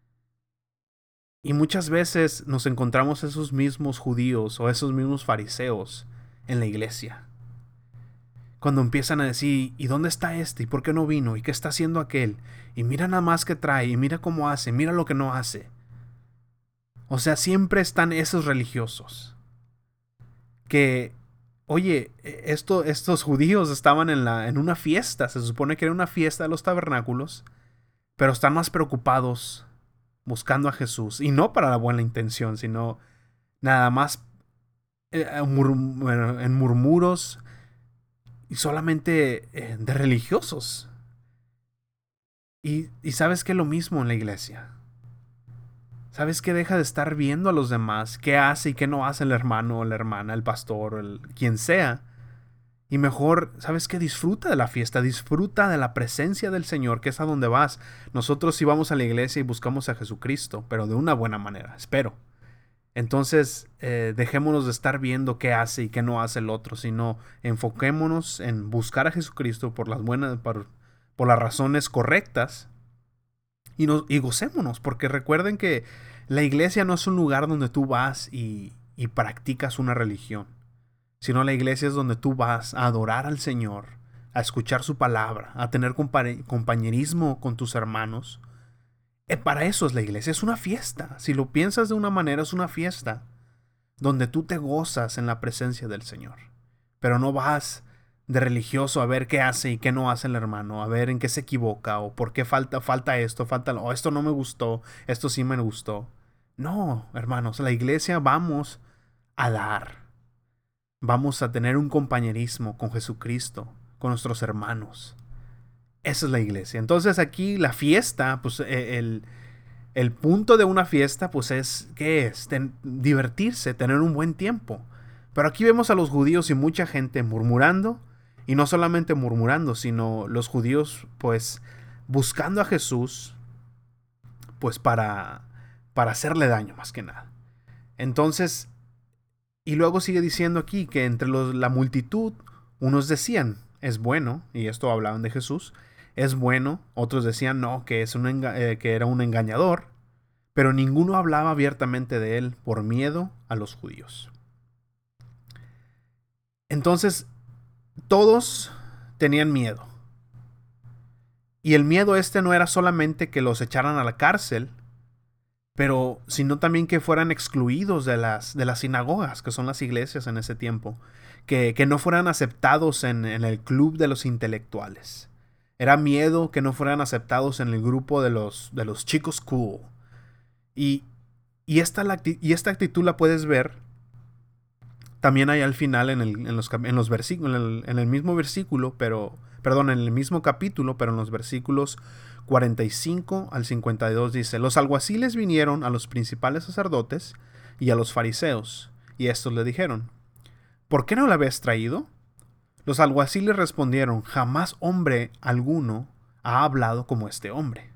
S3: Y muchas veces nos encontramos esos mismos judíos o esos mismos fariseos en la iglesia. Cuando empiezan a decir: ¿y dónde está este? ¿Y por qué no vino? ¿Y qué está haciendo aquel? Y mira nada más que trae, y mira cómo hace, mira lo que no hace. O sea, siempre están esos religiosos que... Oye, esto, estos judíos estaban en, la, en una fiesta, se supone que era una fiesta de los tabernáculos, pero están más preocupados buscando a Jesús, y no para la buena intención, sino nada más eh, mur, en murmuros y solamente eh, de religiosos. Y, y sabes que lo mismo en la iglesia. ¿Sabes qué? Deja de estar viendo a los demás, qué hace y qué no hace el hermano o la hermana, el pastor, el, quien sea. Y mejor, ¿sabes qué? Disfruta de la fiesta, disfruta de la presencia del Señor, que es a donde vas. Nosotros sí vamos a la iglesia y buscamos a Jesucristo, pero de una buena manera, espero. Entonces, eh, dejémonos de estar viendo qué hace y qué no hace el otro, sino enfoquémonos en buscar a Jesucristo por las buenas, por, por las razones correctas. Y, nos, y gocémonos, porque recuerden que la iglesia no es un lugar donde tú vas y, y practicas una religión, sino la iglesia es donde tú vas a adorar al Señor, a escuchar su palabra, a tener compa- compañerismo con tus hermanos. Eh, para eso es la iglesia, es una fiesta. Si lo piensas de una manera, es una fiesta donde tú te gozas en la presencia del Señor. Pero no vas de religioso a ver qué hace y qué no hace el hermano, a ver en qué se equivoca o por qué falta, falta esto, falta lo, oh, esto no me gustó, esto sí me gustó. No, hermanos, la iglesia vamos a dar. Vamos a tener un compañerismo con Jesucristo, con nuestros hermanos. Esa es la iglesia. Entonces aquí la fiesta, pues el, el punto de una fiesta, pues es, ¿qué es? Ten, divertirse, tener un buen tiempo. Pero aquí vemos a los judíos y mucha gente murmurando, y no solamente murmurando, sino los judíos pues buscando a Jesús pues para, para hacerle daño más que nada. Entonces, y luego sigue diciendo aquí que entre los, la multitud, unos decían, es bueno, y esto hablaban de Jesús, es bueno, otros decían no, que, es un enga- eh, que era un engañador, pero ninguno hablaba abiertamente de él por miedo a los judíos. Entonces, todos tenían miedo. Y el miedo este no era solamente que los echaran a la cárcel, pero sino también que fueran excluidos de las, de las sinagogas, que son las iglesias en ese tiempo, que, que no fueran aceptados en, en el club de los intelectuales. Era miedo que no fueran aceptados en el grupo de los, de los chicos cool. Y, y, esta, y esta actitud la puedes ver también ahí al final en, el, en los, en los versículos, en el, en el mismo versículo, pero, perdón, en el mismo capítulo, pero en los versículos cuarenta y cinco al cincuenta y dos dice: los alguaciles vinieron a los principales sacerdotes y a los fariseos, y estos le dijeron: ¿por qué no la habéis traído? Los alguaciles respondieron: jamás hombre alguno ha hablado como este hombre.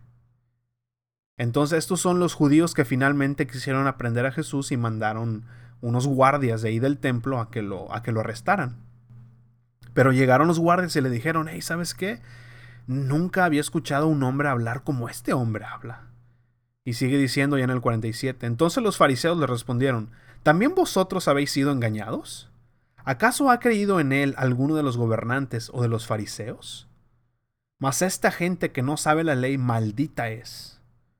S3: Entonces estos son los judíos que finalmente quisieron aprender a Jesús y mandaron unos guardias de ahí del templo a que lo, a que lo arrestaran. Pero llegaron los guardias y le dijeron: hey, ¿sabes qué? Nunca había escuchado a un hombre hablar como este hombre habla. Y sigue diciendo ya en el cuarenta y siete: entonces los fariseos le respondieron: ¿también vosotros habéis sido engañados? ¿Acaso ha creído en él alguno de los gobernantes o de los fariseos? Mas esta gente que no sabe la ley, maldita es.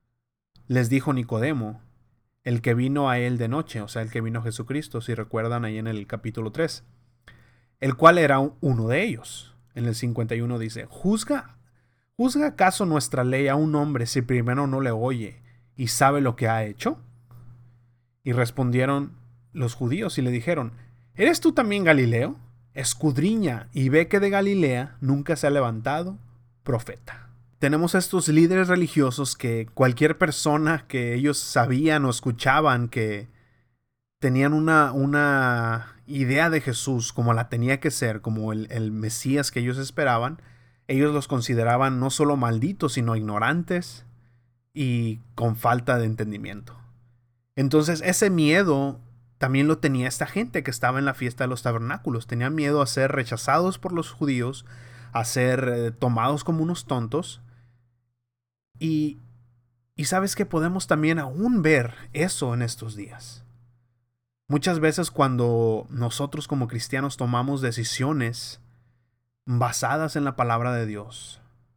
S3: Les dijo Nicodemo, el que vino a él de noche, o sea, el que vino a Jesucristo, si recuerdan ahí en el capítulo tres, el cual era uno de ellos. En el cincuenta y uno dice: ¿Juzga, ¿Juzga acaso nuestra ley a un hombre si primero no le oye y sabe lo que ha hecho? Y respondieron los judíos y le dijeron: ¿eres tú también Galileo? Escudriña y ve que de Galilea nunca se ha levantado profeta. Tenemos estos líderes religiosos que cualquier persona que ellos sabían o escuchaban que tenían una, una idea de Jesús como la tenía que ser, como el, el Mesías que ellos esperaban, ellos los consideraban no solo malditos, sino ignorantes y con falta de entendimiento. Entonces ese miedo también lo tenía esta gente que estaba en la fiesta de los tabernáculos. Tenían miedo a ser rechazados por los judíos, a ser eh, tomados como unos tontos. Y, y sabes que podemos también aún ver eso en estos días. Muchas veces cuando nosotros como cristianos tomamos decisiones basadas en la palabra de Dios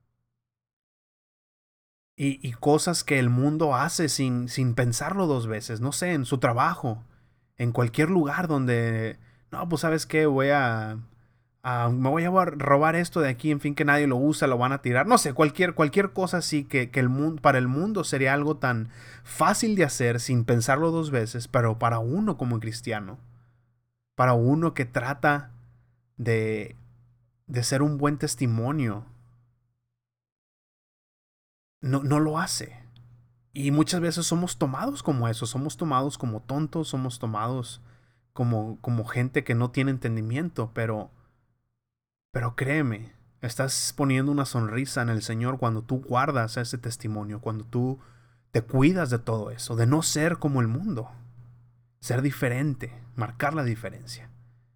S3: y, y cosas que el mundo hace sin, sin pensarlo dos veces, no sé, en su trabajo, en cualquier lugar donde, no, pues sabes qué, voy a... Uh, me voy a robar esto de aquí, en fin, que nadie lo usa, lo van a tirar. No sé, cualquier, cualquier cosa así que, que el mundo, para el mundo sería algo tan fácil de hacer sin pensarlo dos veces, pero para uno como cristiano, para uno que trata de, de ser un buen testimonio, no, no lo hace. Y muchas veces somos tomados como eso, somos tomados como tontos, somos tomados como, como gente que no tiene entendimiento, pero... Pero créeme, estás poniendo una sonrisa en el Señor cuando tú guardas ese testimonio, cuando tú te cuidas de todo eso, de no ser como el mundo, ser diferente, marcar la diferencia.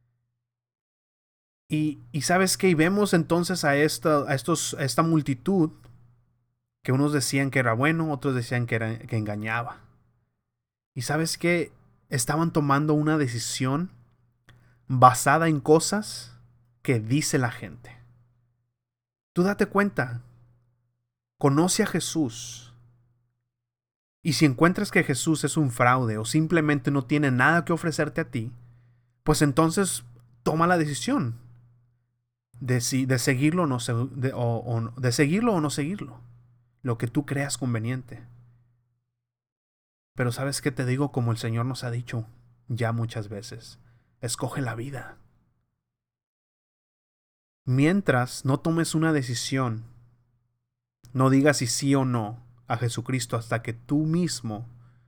S3: Y, y ¿sabes qué? Y vemos entonces a esta, a estos, a esta multitud que unos decían que era bueno, otros decían que, era, que engañaba. Y ¿sabes qué? Estaban tomando una decisión basada en cosas que dice la gente. Tú date cuenta, conoce a Jesús. Y si encuentras que Jesús es un fraude o simplemente no tiene nada que ofrecerte a ti, pues entonces toma la decisión de, si, de, seguirlo, o no, de, o, o, de seguirlo o no seguirlo, lo que tú creas conveniente. Pero ¿sabes qué te digo? Como el Señor nos ha dicho ya muchas veces, escoge la vida. Mientras no tomes una decisión, no digas si sí o no a Jesucristo hasta que tú mismo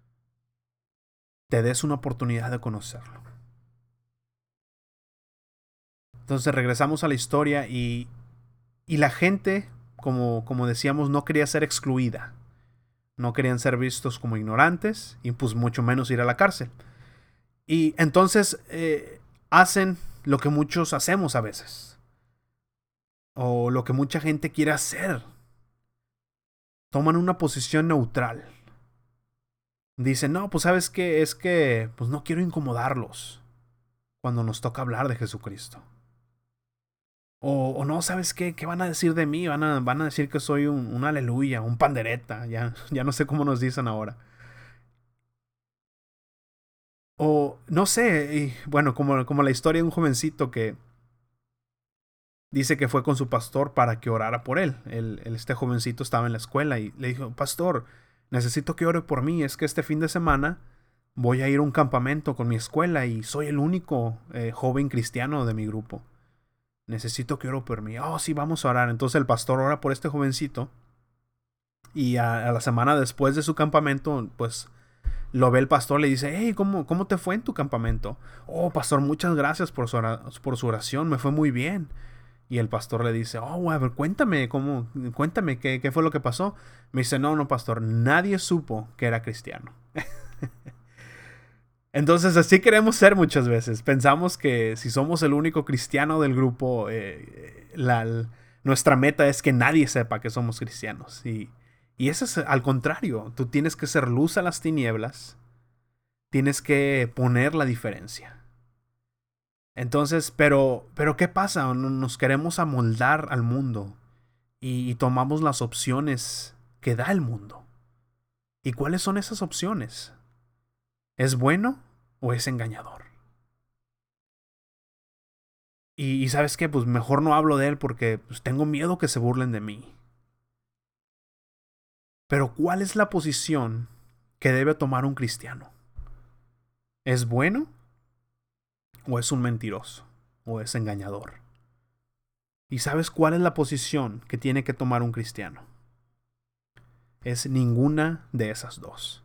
S3: te des una oportunidad de conocerlo. Entonces regresamos a la historia y, y la gente, como, como decíamos, no quería ser excluida. No querían ser vistos como ignorantes y pues mucho menos ir a la cárcel. Y entonces eh, hacen lo que muchos hacemos a veces. O lo que mucha gente quiere hacer. Toman una posición neutral. Dicen, no, pues ¿sabes qué? Es que pues no quiero incomodarlos cuando nos toca hablar de Jesucristo. O, o no, ¿sabes qué? ¿Qué van a decir de mí? Van a, van a decir que soy un, un aleluya, un pandereta. Ya, ya no sé cómo nos dicen ahora. O no sé, y, bueno, como, como la historia de un jovencito que dice que fue con su pastor para que orara por él. El, el, este jovencito estaba en la escuela y le dijo, pastor, necesito que ore por mí. Es que este fin de semana voy a ir a un campamento con mi escuela y soy el único eh, joven cristiano de mi grupo. Necesito que ore por mí. Oh, sí, vamos a orar. Entonces el pastor ora por este jovencito y a, a la semana después de su campamento, pues lo ve el pastor, le dice, hey, ¿cómo, ¿cómo te fue en tu campamento? Oh, pastor, muchas gracias por su, por su oración, me fue muy bien. Y el pastor le dice, oh, a ver, cuéntame, ¿cómo? Cuéntame, ¿qué, qué fue lo que pasó? Me dice, no, no, pastor, nadie supo que era cristiano. Entonces, así queremos ser muchas veces. Pensamos que si somos el único cristiano del grupo, eh, la, nuestra meta es que nadie sepa que somos cristianos. Y, y eso es al contrario. Tú tienes que ser luz a las tinieblas. Tienes que poner la diferencia. Entonces, pero, pero ¿qué pasa? Nos queremos amoldar al mundo y, y tomamos las opciones que da el mundo. ¿Y cuáles son esas opciones? ¿Es bueno o es engañador? Y, y ¿sabes qué? Pues mejor no hablo de él porque pues, tengo miedo que se burlen de mí. Pero ¿cuál es la posición que debe tomar un cristiano? ¿Es bueno? ¿O es un mentiroso? ¿O es engañador? ¿Y sabes cuál es la posición que tiene que tomar un cristiano? Es ninguna de esas dos.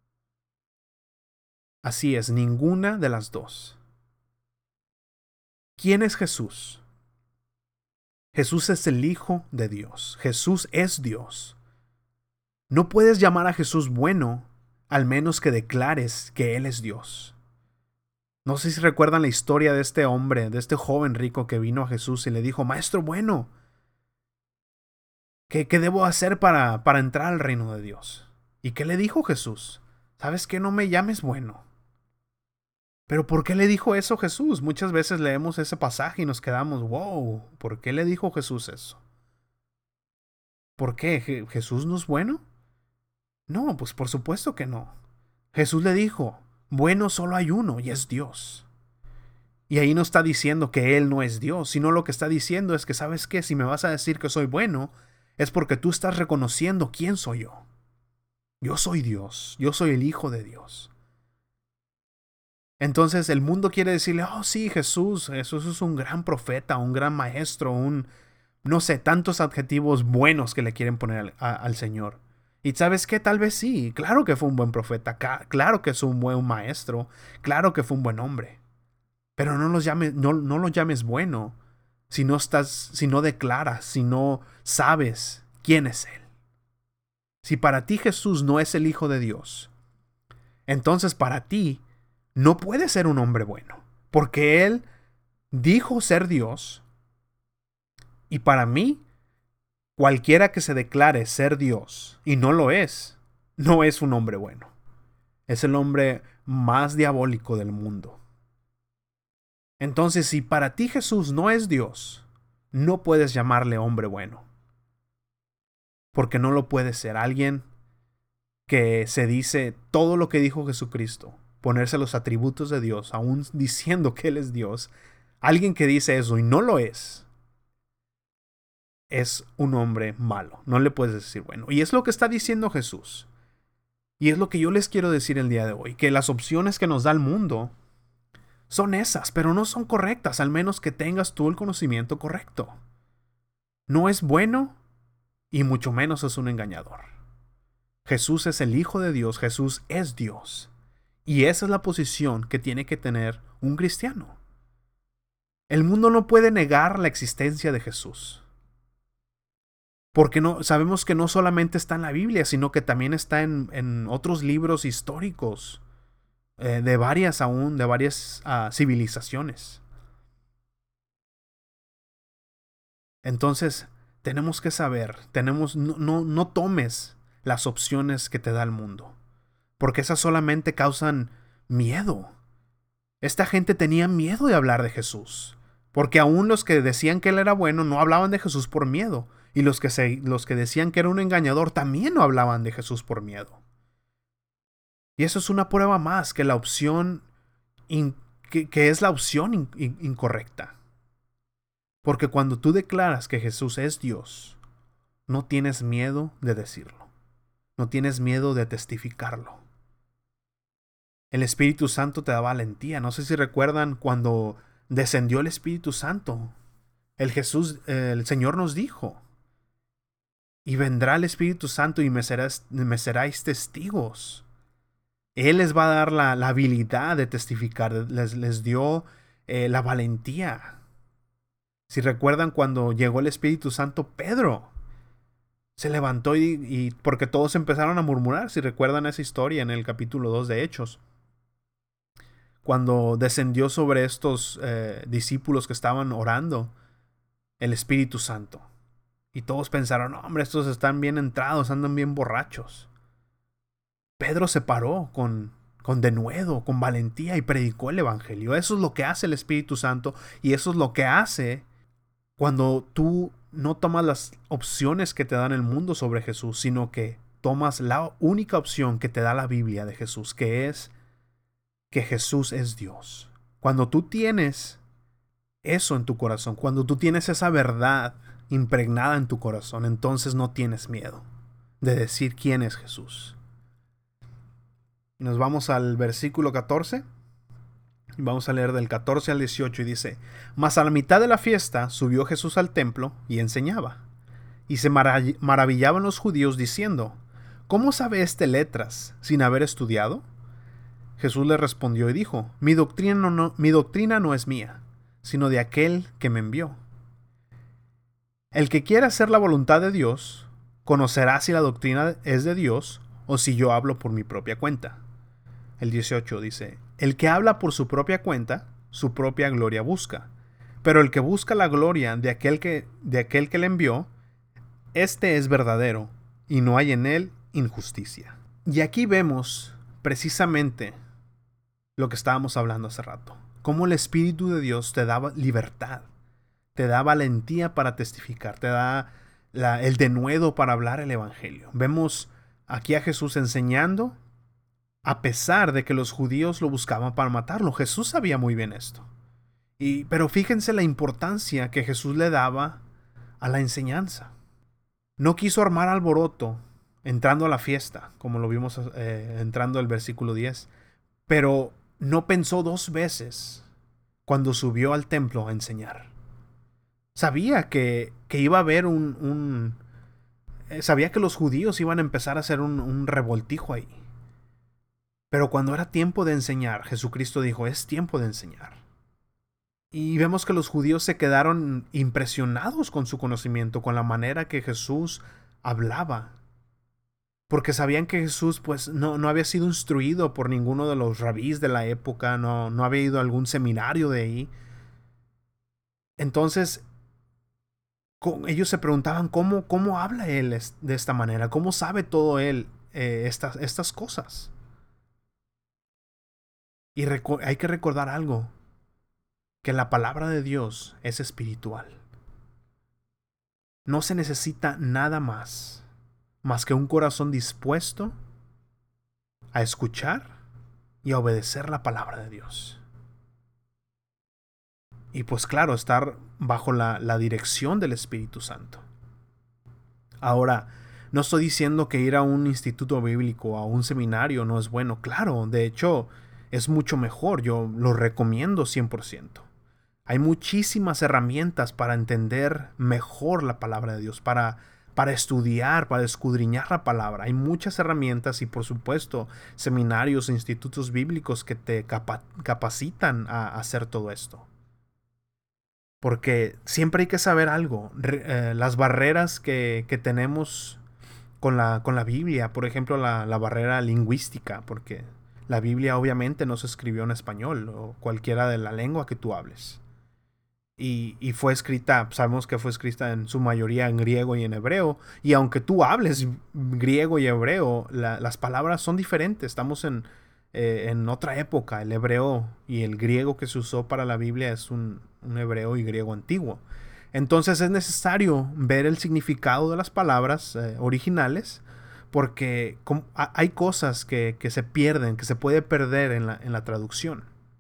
S3: Así es, ninguna de las dos. ¿Quién es Jesús? Jesús es el Hijo de Dios. Jesús es Dios. No puedes llamar a Jesús bueno al menos que declares que Él es Dios. No sé si recuerdan la historia de este hombre, de este joven rico que vino a Jesús y le dijo, Maestro bueno, ¿qué, qué debo hacer para, para entrar al reino de Dios? ¿Y qué le dijo Jesús? ¿Sabes qué? No me llames bueno. ¿Pero por qué le dijo eso Jesús? Muchas veces leemos ese pasaje y nos quedamos, wow, ¿por qué le dijo Jesús eso? ¿Por qué? ¿Je- ¿Jesús no es bueno? No, pues por supuesto que no. Jesús le dijo, bueno solo hay uno y es Dios. Y ahí no está diciendo que Él no es Dios, sino lo que está diciendo es que, ¿sabes qué? Si me vas a decir que soy bueno, es porque tú estás reconociendo quién soy yo. Yo soy Dios, yo soy el Hijo de Dios. Entonces el mundo quiere decirle, oh sí, Jesús, Jesús es un gran profeta, un gran maestro, un, no sé, tantos adjetivos buenos que le quieren poner al, a, al Señor. Y ¿sabes qué? Tal vez sí, claro que fue un buen profeta, claro que es un buen maestro, claro que fue un buen hombre. Pero no, los llames, no, no lo llames bueno si no estás, si no declaras, si no sabes quién es Él. Si para ti Jesús no es el Hijo de Dios, entonces para ti no puede ser un hombre bueno, porque Él dijo ser Dios, y para mí, cualquiera que se declare ser Dios y no lo es, no es un hombre bueno. Es el hombre más diabólico del mundo. Entonces, si para ti Jesús no es Dios, no puedes llamarle hombre bueno. Porque no lo puede ser. Alguien que se dice todo lo que dijo Jesucristo, ponerse los atributos de Dios, aún diciendo que Él es Dios, alguien que dice eso y no lo es, es un hombre malo. No le puedes decir bueno. Y es lo que está diciendo Jesús. Y es lo que yo les quiero decir el día de hoy, que las opciones que nos da el mundo son esas, pero no son correctas, al menos que tengas tú el conocimiento correcto. No es bueno y mucho menos es un engañador. Jesús es el Hijo de Dios, Jesús es Dios. Y esa es la posición que tiene que tener un cristiano. El mundo no puede negar la existencia de Jesús. Porque no, sabemos que no solamente está en la Biblia, sino que también está en, en otros libros históricos, eh, de varias aún, de varias uh, civilizaciones. Entonces, tenemos que saber, tenemos, no, no, no tomes las opciones que te da el mundo, porque esas solamente causan miedo. Esta gente tenía miedo de hablar de Jesús, porque aún los que decían que Él era bueno no hablaban de Jesús por miedo. Y los que, se, los que decían que era un engañador también no hablaban de Jesús por miedo. Y eso es una prueba más que la opción, in, que, que es la opción in, in, incorrecta. Porque cuando tú declaras que Jesús es Dios, no tienes miedo de decirlo. No tienes miedo de testificarlo. El Espíritu Santo te da valentía. No sé si recuerdan cuando descendió el Espíritu Santo. El Jesús, eh, el Señor nos dijo: y vendrá el Espíritu Santo y me, serás, me seráis testigos. Él les va a dar la, la habilidad de testificar. Les, les dio eh, la valentía. Si recuerdan cuando llegó el Espíritu Santo, Pedro se levantó y, y porque todos empezaron a murmurar. Si recuerdan esa historia en el capítulo dos de Hechos. Cuando descendió sobre estos eh, discípulos que estaban orando el Espíritu Santo. Y todos pensaron, no, hombre, estos están bien entrados, andan bien borrachos. Pedro se paró con, con denuedo, con valentía y predicó el Evangelio. Eso es lo que hace el Espíritu Santo y eso es lo que hace cuando tú no tomas las opciones que te dan el mundo sobre Jesús, sino que tomas la única opción que te da la Biblia de Jesús, que es que Jesús es Dios. Cuando tú tienes eso en tu corazón, cuando tú tienes esa verdad impregnada en tu corazón, entonces no tienes miedo de decir quién es Jesús. Y nos vamos al versículo catorce. Y vamos a leer del catorce al dieciocho y dice: Mas a la mitad de la fiesta subió Jesús al templo y enseñaba. Y se marav- maravillaban los judíos diciendo: ¿Cómo sabe este letras sin haber estudiado? Jesús le respondió y dijo: Mi doctrina no, no, mi doctrina no es mía, sino de aquel que me envió. El que quiera hacer la voluntad de Dios, conocerá si la doctrina es de Dios o si yo hablo por mi propia cuenta. El dieciocho dice: El que habla por su propia cuenta, su propia gloria busca. Pero el que busca la gloria de aquel que, de aquel que le envió, este es verdadero, y no hay en él injusticia. Y aquí vemos precisamente lo que estábamos hablando hace rato. Cómo el Espíritu de Dios te da libertad. Te da valentía para testificar, te da la, el denuedo para hablar el Evangelio. Vemos aquí a Jesús enseñando, a pesar de que los judíos lo buscaban para matarlo. Jesús sabía muy bien esto. Y, pero fíjense la importancia que Jesús le daba a la enseñanza. No quiso armar alboroto entrando a la fiesta, como lo vimos eh, entrando al versículo diez, pero no pensó dos veces cuando subió al templo a enseñar. Sabía que, que iba a haber un, un... Sabía que los judíos iban a empezar a hacer un, un revoltijo ahí. Pero cuando era tiempo de enseñar, Jesucristo dijo, es tiempo de enseñar. Y vemos que los judíos se quedaron impresionados con su conocimiento, con la manera que Jesús hablaba. Porque sabían que Jesús pues, no, no había sido instruido por ninguno de los rabís de la época, no, no había ido a algún seminario de ahí. Entonces, ellos se preguntaban cómo, cómo habla él de esta manera, cómo sabe todo él eh, estas, estas cosas. Y hay que recordar algo, que la palabra de Dios es espiritual. no se necesita nada más, más que un corazón dispuesto a escuchar y a obedecer la palabra de Dios. Y pues claro, estar bajo la, la dirección del Espíritu Santo. Ahora, no estoy diciendo que ir a un instituto bíblico o a un seminario no es bueno. Claro, de hecho, es mucho mejor. Yo lo recomiendo cien por ciento. Hay muchísimas herramientas para entender mejor la palabra de Dios, para, para estudiar, para escudriñar la palabra. Hay muchas herramientas y por supuesto seminarios e institutos bíblicos que te capa- capacitan a, a hacer todo esto. Porque siempre hay que saber algo. Eh, las barreras que, que tenemos con la, con la Biblia, por ejemplo la, la barrera lingüística, porque la Biblia obviamente no se escribió en español o cualquiera de la lengua que tú hables. Y, y fue escrita, sabemos que fue escrita en su mayoría en griego y en hebreo. Y aunque tú hables griego y hebreo, la, las palabras son diferentes. Estamos en, eh, en otra época. El hebreo y el griego que se usó para la Biblia es un, un hebreo y griego antiguo. Entonces es necesario ver el significado de las palabras eh, originales, porque com- hay cosas que, que se pierden, que se puede perder en la, en la traducción.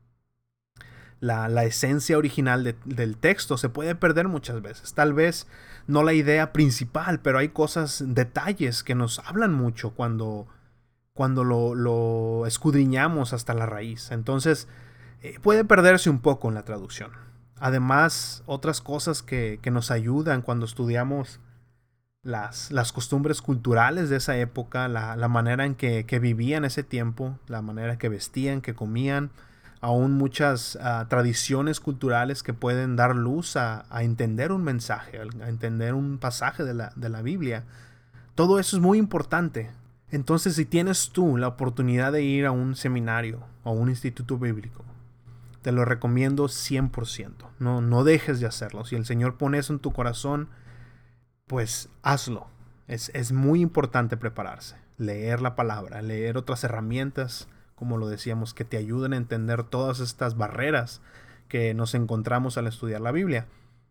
S3: La, la esencia original de, del texto se puede perder muchas veces. Tal vez no la idea principal, pero hay cosas, detalles que nos hablan mucho cuando, cuando lo, lo escudriñamos hasta la raíz. Entonces eh, puede perderse un poco en la traducción. Además, otras cosas que, que nos ayudan cuando estudiamos las, las costumbres culturales de esa época, la, la manera en que, que vivían ese tiempo, la manera que vestían, que comían, aún muchas uh, tradiciones culturales que pueden dar luz a, a entender un mensaje, a entender un pasaje de la, de la Biblia. Todo eso es muy importante. Entonces, si tienes tú la oportunidad de ir a un seminario o un instituto bíblico, te lo recomiendo cien por ciento. No, no dejes de hacerlo. Si el Señor pone eso en tu corazón, pues hazlo. Es, es muy importante prepararse. Leer la palabra, leer otras herramientas, como lo decíamos, que te ayuden a entender todas estas barreras que nos encontramos al estudiar la Biblia.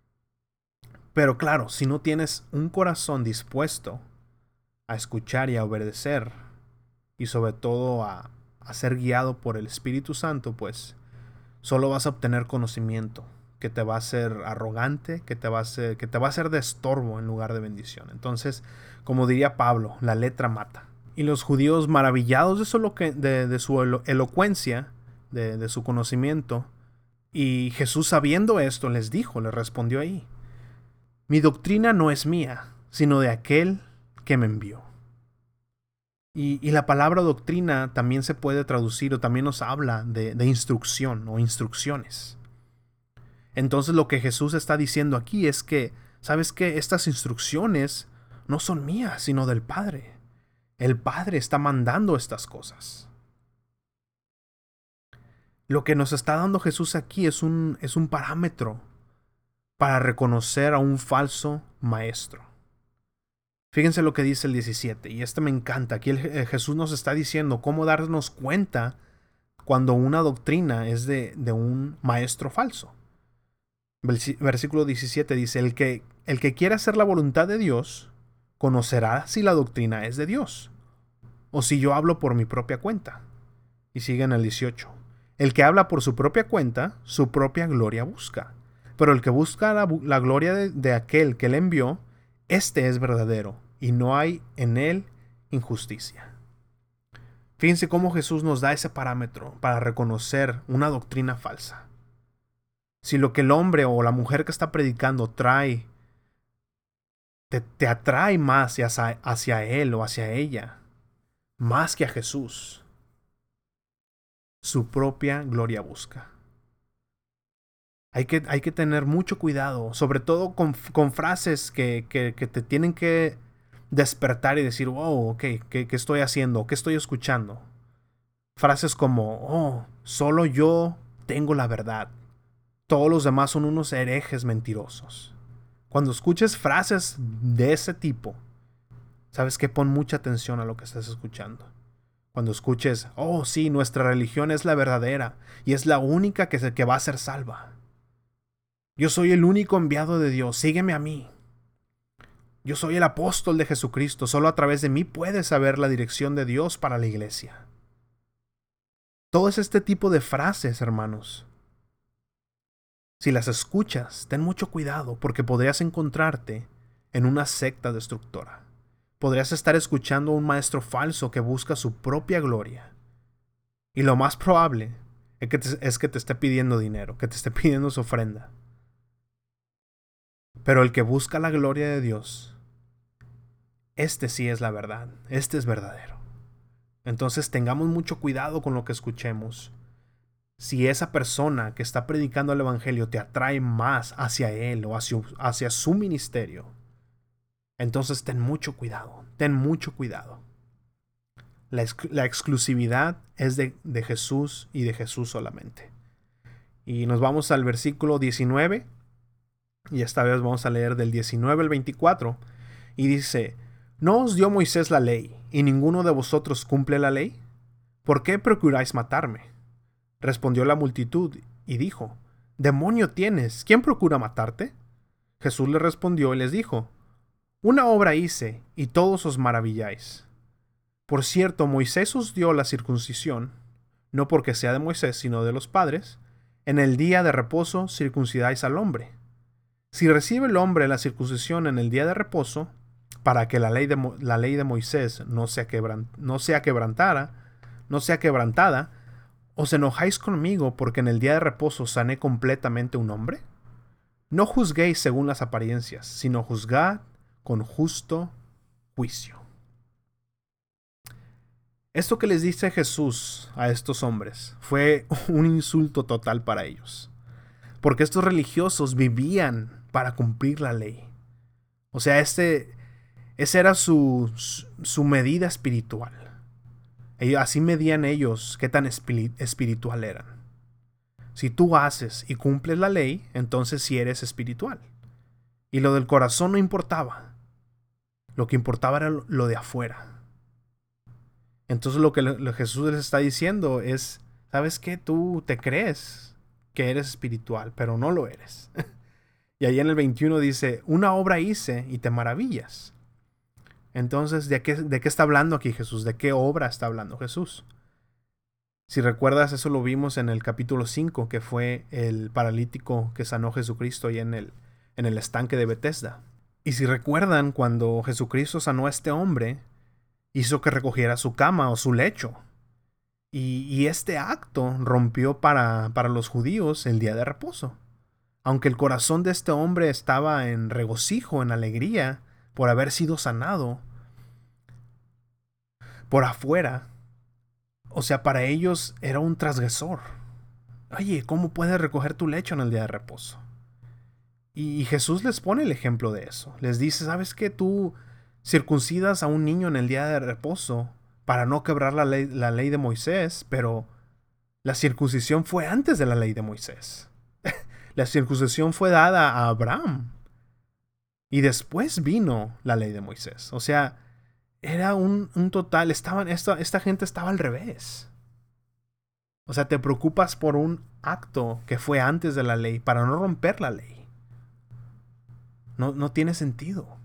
S3: Pero claro, si no tienes un corazón dispuesto a escuchar y a obedecer, y sobre todo a, a ser guiado por el Espíritu Santo, pues solo vas a obtener conocimiento que te va a hacer arrogante, que te va a hacer, que te va a hacer de estorbo en lugar de bendición. Entonces, como diría Pablo, la letra mata. Y los judíos, maravillados de su, de, de su elo, elocuencia, de, de su conocimiento, y Jesús, sabiendo esto, les dijo, les respondió ahí: mi doctrina no es mía, sino de aquel que me envió. Y, y la palabra doctrina también se puede traducir, o también nos habla de, de instrucción o instrucciones. Entonces lo que Jesús está diciendo aquí es que, ¿sabes qué? Estas instrucciones no son mías, sino del Padre. El Padre está mandando estas cosas. Lo que nos está dando Jesús aquí es un, es un parámetro para reconocer a un falso maestro. Fíjense lo que dice el diecisiete, y este me encanta. Aquí el, el Jesús nos está diciendo cómo darnos cuenta cuando una doctrina es de, de un maestro falso. Versículo diecisiete dice: el que, el que quiera hacer la voluntad de Dios conocerá si la doctrina es de Dios, o si yo hablo por mi propia cuenta. Y sigue en el dieciocho. El que habla por su propia cuenta, su propia gloria busca. Pero el que busca la, la gloria de, de aquel que le envió, este es verdadero, y no hay en él injusticia. Fíjense cómo Jesús nos da ese parámetro para reconocer una doctrina falsa. Si lo que el hombre o la mujer que está predicando trae, te, te atrae más hacia, hacia él o hacia ella, más que a Jesús, su propia gloria busca. Hay que, hay que tener mucho cuidado, sobre todo con, con frases que, que, que te tienen que despertar y decir: wow, ok, ¿qué, qué estoy haciendo? ¿Qué estoy escuchando? Frases como: oh, solo yo tengo la verdad. Todos los demás son unos herejes mentirosos. Cuando escuches frases de ese tipo, sabes que pon mucha atención a lo que estás escuchando. Cuando escuches: oh, sí, nuestra religión es la verdadera y es la única que, se, que va a ser salva. Yo soy el único enviado de Dios, sígueme a mí. Yo soy el apóstol de Jesucristo. Solo a través de mí puedes saber la dirección de Dios para la iglesia. Todo es este tipo de frases, hermanos. Si las escuchas, ten mucho cuidado porque podrías encontrarte en una secta destructora. Podrías estar escuchando a un maestro falso que busca su propia gloria. Y lo más probable es que te, es que te esté pidiendo dinero, que te esté pidiendo su ofrenda. Pero el que busca la gloria de Dios, este sí es la verdad, este es verdadero. Entonces tengamos mucho cuidado con lo que escuchemos. Si esa persona que está predicando el evangelio te atrae más hacia él o hacia, hacia su ministerio, entonces ten mucho cuidado, ten mucho cuidado. La, ex- la exclusividad es de, de Jesús y de Jesús solamente. Y nos vamos al versículo diecinueve, y esta vez vamos a leer del diecinueve al veinticuatro, y dice: ¿No os dio Moisés la ley, y ninguno de vosotros cumple la ley? ¿Por qué procuráis matarme? Respondió la multitud y dijo: ¿Demonio tienes? ¿Quién procura matarte? Jesús le respondió y les dijo: Una obra hice, y todos os maravilláis. Por cierto, Moisés os dio la circuncisión, no porque sea de Moisés, sino de los padres. En el día de reposo circuncidáis al hombre. Si recibe el hombre la circuncisión en el día de reposo, para que la ley de, la ley de Moisés no sea, quebrant, no sea quebrantada, no sea quebrantada, ¿os enojáis conmigo porque en el día de reposo sané completamente un hombre? No juzguéis según las apariencias, sino juzgad con justo juicio. Esto que les dice Jesús a estos hombres fue un insulto total para ellos, porque estos religiosos vivían para cumplir la ley. O sea, este, esa era su, su medida espiritual. Ellos, así medían ellos qué tan espiritual eran. Si tú haces y cumples la ley, entonces sí eres espiritual. Y lo del corazón no importaba. Lo que importaba era lo de afuera. Entonces lo que le, Jesús les está diciendo es: ¿sabes qué? Tú te crees que eres espiritual, pero no lo eres. Y ahí en el veintiuno dice: una obra hice y te maravillas. Entonces, ¿de qué, ¿de qué está hablando aquí Jesús? ¿De qué obra está hablando Jesús? Si recuerdas, eso lo vimos en el capítulo cinco, que fue el paralítico que sanó Jesucristo ahí en el, en el estanque de Betesda. Y si recuerdan, cuando Jesucristo sanó a este hombre, hizo que recogiera su cama o su lecho. Y, y este acto rompió para, para los judíos el día de reposo. Aunque el corazón de este hombre estaba en regocijo, en alegría, por haber sido sanado, por afuera, o sea, para ellos era un transgresor. Oye, ¿cómo puedes recoger tu lecho en el día de reposo? Y, y Jesús les pone el ejemplo de eso. Les dice: ¿sabes qué? Tú circuncidas a un niño en el día de reposo para no quebrar la ley, la ley de Moisés, pero la circuncisión fue antes de la ley de Moisés. La circuncisión fue dada a Abraham. Y después vino la ley de Moisés. O sea, era un, un total... Estaban, esta, esta gente estaba al revés. O sea, te preocupas por un acto que fue antes de la ley para no romper la ley. No, no tiene sentido.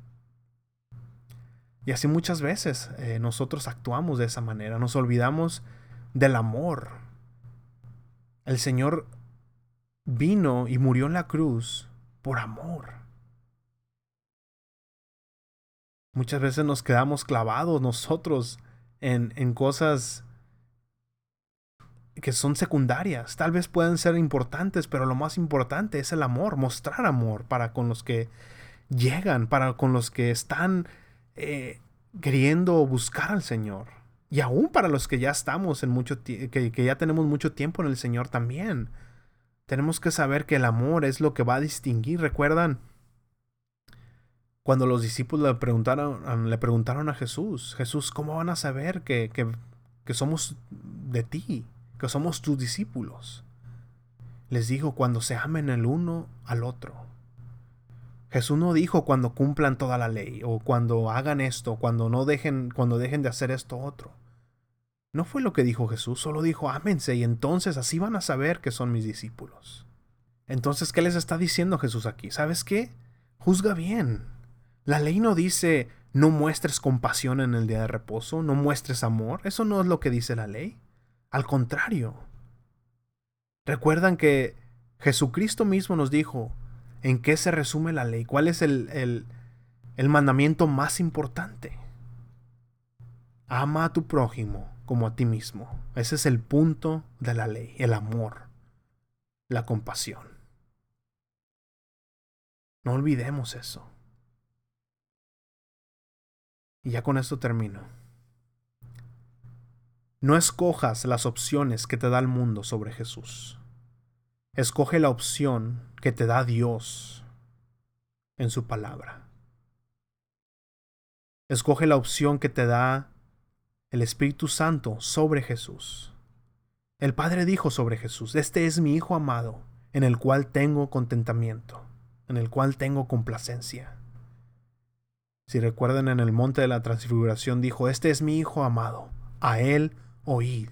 S3: Y así muchas veces eh, nosotros actuamos de esa manera. Nos olvidamos del amor. El Señor vino y murió en la cruz por amor. Muchas veces nos quedamos clavados nosotros en, en cosas que son secundarias. Tal vez pueden ser importantes, pero lo más importante es el amor. Mostrar amor para con los que llegan, para con los que están eh, queriendo buscar al Señor. Y aún para los que ya estamos en mucho que, que ya tenemos mucho tiempo en el Señor también. Tenemos que saber que el amor es lo que va a distinguir. ¿Recuerdan cuando los discípulos le preguntaron, le preguntaron a Jesús: Jesús, ¿cómo van a saber que, que, que somos de ti, que somos tus discípulos? Les dijo: cuando se amen el uno al otro. Jesús no dijo cuando cumplan toda la ley, o cuando hagan esto, cuando no dejen, cuando dejen de hacer esto otro. No fue lo que dijo Jesús, solo dijo: ámense, y entonces así van a saber que son mis discípulos. Entonces, ¿qué les está diciendo Jesús aquí? ¿Sabes qué? Juzga bien. La ley no dice no muestres compasión en el día de reposo, no muestres amor. Eso no es lo que dice la ley. Al contrario. Recuerdan que Jesucristo mismo nos dijo en qué se resume la ley, cuál es el, el, el mandamiento más importante. Ama a tu prójimo como a ti mismo. Ese es el punto de la ley, el amor, la compasión. No olvidemos eso. Y ya con esto termino. No escojas las opciones que te da el mundo sobre Jesús. Escoge la opción que te da Dios en su palabra. Escoge la opción que te da el Espíritu Santo sobre Jesús. El Padre dijo sobre Jesús: este es mi Hijo amado, en el cual tengo contentamiento, en el cual tengo complacencia. Si recuerdan, en el monte de la transfiguración dijo: este es mi Hijo amado, a él oíd.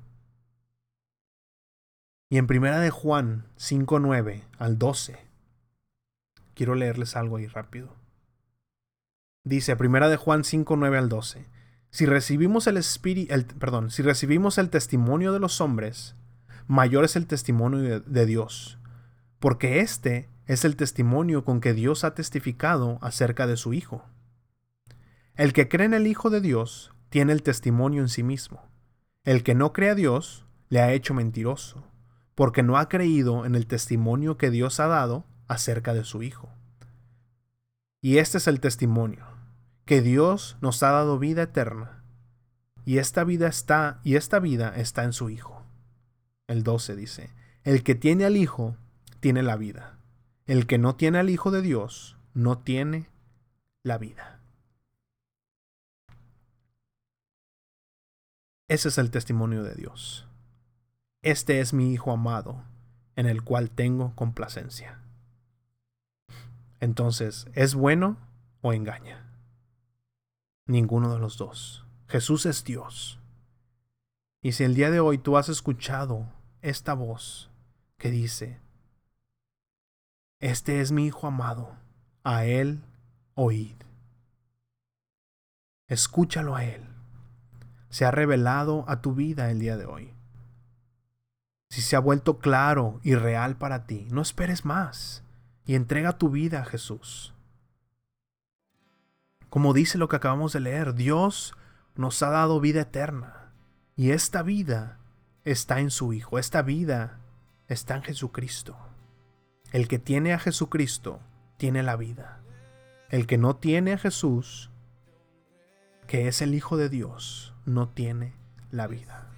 S3: Y en primera de Juan cinco nueve al doce, quiero leerles algo ahí rápido. Dice, primera de Juan cinco nueve al doce: Si recibimos el espíritu, el, perdón, si recibimos el testimonio de los hombres, mayor es el testimonio de, de Dios, porque este es el testimonio con que Dios ha testificado acerca de su Hijo. El que cree en el Hijo de Dios tiene el testimonio en sí mismo. El que no cree a Dios le ha hecho mentiroso, porque no ha creído en el testimonio que Dios ha dado acerca de su Hijo. Y este es el testimonio, que Dios nos ha dado vida eterna, y esta vida está, y esta vida está en su Hijo. El doce dice: el que tiene al Hijo tiene la vida. El que no tiene al Hijo de Dios no tiene la vida. Ese es el testimonio de Dios. Este es mi Hijo amado, en el cual tengo complacencia. Entonces, ¿es bueno o engaña? Ninguno de los dos. Jesús es Dios. Y si el día de hoy tú has escuchado esta voz que dice: este es mi Hijo amado, a él oíd. Escúchalo a él. Se ha revelado a tu vida el día de hoy. Si se ha vuelto claro y real para ti, no esperes más y entrega tu vida a Jesús. Como dice lo que acabamos de leer, Dios nos ha dado vida eterna, y esta vida está en su Hijo, esta vida está en Jesucristo. El que tiene a Jesucristo tiene la vida. El que no tiene a Jesús, que es el Hijo de Dios, no tiene la vida.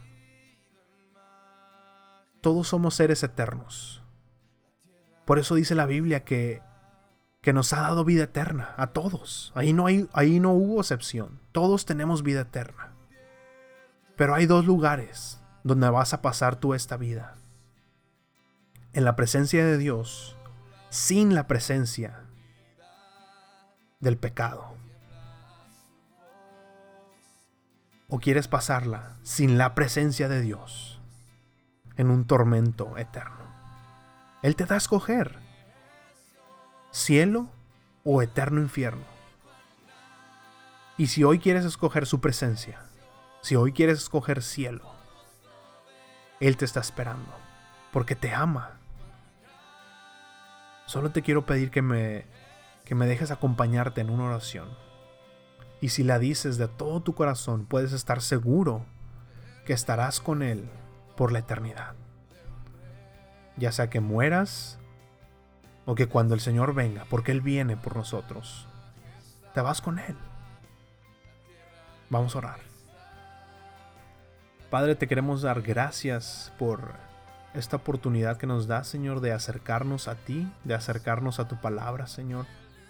S3: Todos somos seres eternos. Por eso dice la Biblia que, que nos ha dado vida eterna a todos. Ahí no hay, ahí no hubo excepción. Todos tenemos vida eterna. Pero hay dos lugares donde vas a pasar tú esta vida: en la presencia de Dios, sin la presencia del pecado. ¿O quieres pasarla sin la presencia de Dios, en un tormento eterno? Él te da a escoger: cielo o eterno infierno. Y si hoy quieres escoger su presencia, si hoy quieres escoger cielo, Él te está esperando, porque te ama. Solo te quiero pedir que me, que me dejes acompañarte en una oración. Y si la dices de todo tu corazón, puedes estar seguro que estarás con Él por la eternidad. Ya sea que mueras o que cuando el Señor venga, porque Él viene por nosotros, te vas con Él. Vamos a orar. Padre, te queremos dar gracias por esta oportunidad que nos das, Señor, de acercarnos a ti, de acercarnos a tu palabra, Señor.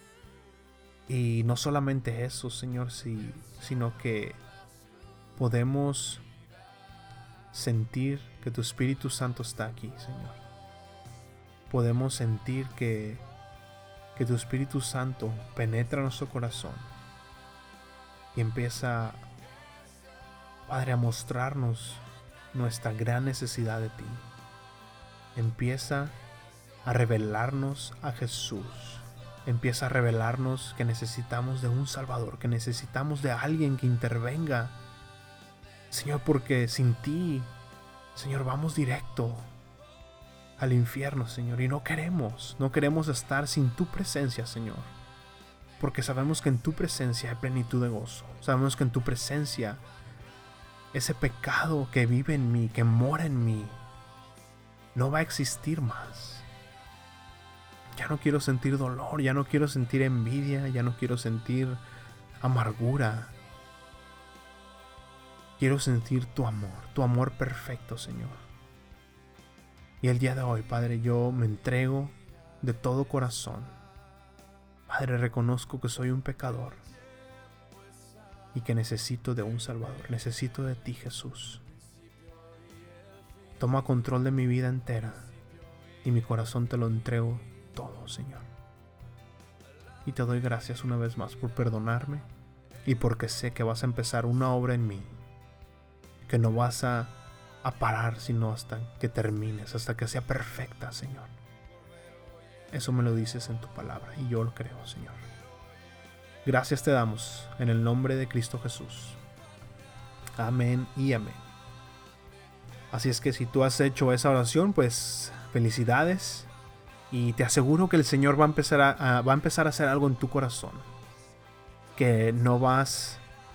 S3: Y no solamente eso, Señor, sí, sino que podemos sentir que tu Espíritu Santo está aquí, Señor. Podemos sentir que, que tu Espíritu Santo penetra nuestro corazón y empieza, Padre, a mostrarnos nuestra gran necesidad de ti. Empieza a revelarnos a Jesús empieza a revelarnos que necesitamos de un Salvador, que necesitamos de alguien que intervenga. Señor, porque sin ti, Señor, vamos directo al infierno, Señor, y no queremos, no queremos estar sin tu presencia, Señor, porque sabemos que en tu presencia hay plenitud de gozo, sabemos que en tu presencia ese pecado que vive en mí, que mora en mí, no va a existir más. Ya no quiero sentir dolor, ya no quiero sentir envidia, ya no quiero sentir amargura. Quiero sentir tu amor, tu amor perfecto, Señor. Y el día de hoy, Padre, yo me entrego de todo corazón. Padre, reconozco que soy un pecador y que necesito de un Salvador. Necesito de ti, Jesús. Toma control de mi vida entera y mi corazón te lo entrego todo, Señor. Y te doy gracias una vez más por perdonarme y porque sé que vas a empezar una obra en mí, que no vas a, a parar sino hasta que termines, hasta que sea perfecta, Señor. Eso me lo dices en tu palabra y yo lo creo, Señor. Gracias te damos en el nombre de Cristo Jesús. Amén y amén. Así es que si tú has hecho esa oración, pues felicidades. Y te aseguro que el Señor va a empezar a, a, va a empezar a hacer algo en tu corazón. Que no vas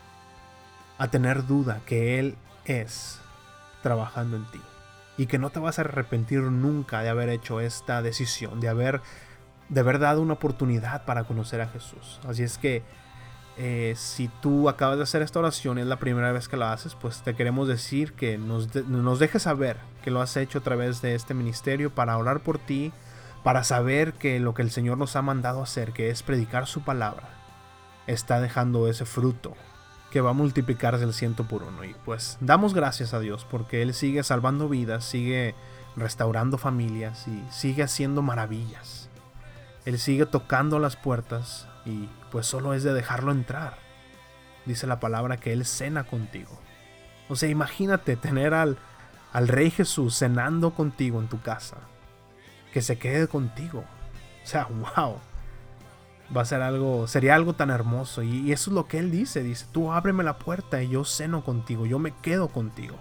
S3: a tener duda que Él es trabajando en ti. Y que no te vas a arrepentir nunca de haber hecho esta decisión. De haber, de haber dado una oportunidad para conocer a Jesús. Así es que eh, si tú acabas de hacer esta oración y es la primera vez que la haces, pues te queremos decir que nos, de, nos dejes saber que lo has hecho a través de este ministerio para orar por ti. Para saber que lo que el Señor nos ha mandado a hacer, que es predicar su palabra, está dejando ese fruto que va a multiplicarse el ciento por uno. Y pues damos gracias a Dios porque Él sigue salvando vidas, sigue restaurando familias y sigue haciendo maravillas. Él sigue tocando las puertas y pues solo es de dejarlo entrar. Dice la palabra que Él cena contigo. O sea, imagínate tener al, al Rey Jesús cenando contigo en tu casa. Que se quede contigo. O sea, wow. Va a ser algo, sería algo tan hermoso. Y, y eso es lo que Él dice. Dice, tú ábreme la puerta y yo ceno contigo. Yo me quedo contigo.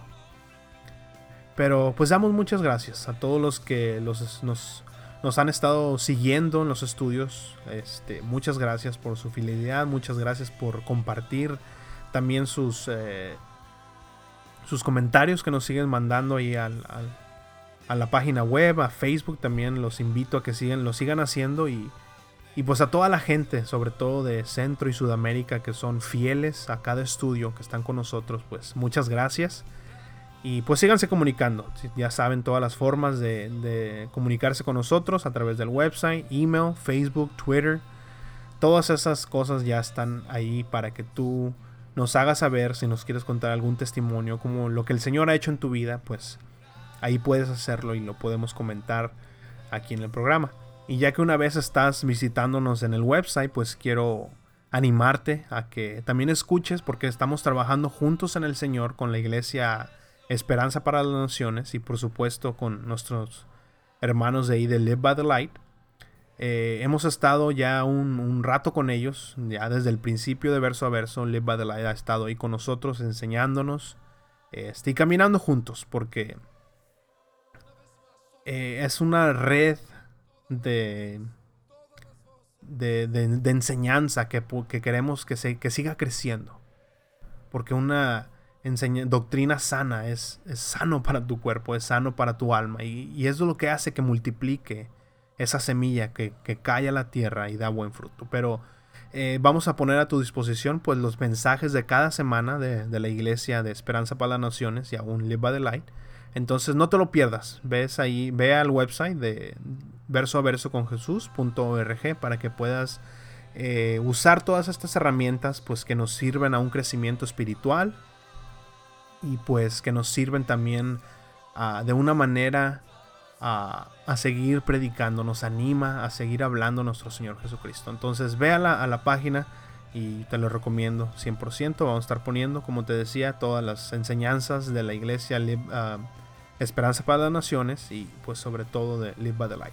S3: Pero pues damos muchas gracias a todos los que los, nos, nos han estado siguiendo en los estudios. Este, muchas gracias por su fidelidad. Muchas gracias por compartir también sus, eh, sus comentarios que nos siguen mandando ahí al... al a la página web, a Facebook también los invito a que sigan, lo sigan haciendo y, y pues a toda la gente, sobre todo de Centro y Sudamérica que son fieles a cada estudio que están con nosotros, pues muchas gracias y pues síganse comunicando, ya saben todas las formas de, de comunicarse con nosotros a través del website, email, Facebook, Twitter, todas esas cosas ya están ahí para que tú nos hagas saber si nos quieres contar algún testimonio como lo que el Señor ha hecho en tu vida, pues ahí puedes hacerlo y lo podemos comentar aquí en el programa. Y ya que una vez estás visitándonos en el website, pues quiero animarte a que también escuches porque estamos trabajando juntos en el Señor con la iglesia Esperanza para las Naciones y por supuesto con nuestros hermanos de ahí de Live by the Light. Eh, hemos estado ya un, un rato con ellos, ya desde el principio de verso a verso. Live by the Light ha estado ahí con nosotros enseñándonos eh, y caminando juntos porque... Eh, es una red de, de, de, de enseñanza que, que queremos que, se, que siga creciendo. Porque una enseña, doctrina sana es, es sano para tu cuerpo, es sano para tu alma. Y, y eso es lo que hace que multiplique esa semilla que, que cae a la tierra y da buen fruto. Pero eh, vamos a poner a tu disposición pues, los mensajes de cada semana de, de la iglesia de Esperanza para las Naciones y aún Live by the Light. Entonces no te lo pierdas, ves ahí, ve al website de verso a verso con jesús punto org para que puedas eh, usar todas estas herramientas pues que nos sirven a un crecimiento espiritual y pues que nos sirven también uh, de una manera uh, a seguir predicando, nos anima a seguir hablando a nuestro Señor Jesucristo. Entonces ve a la, a la página y te lo recomiendo cien por ciento. Vamos a estar poniendo, como te decía, todas las enseñanzas de la iglesia uh, Esperanza para las Naciones y pues sobre todo de Live by the Light.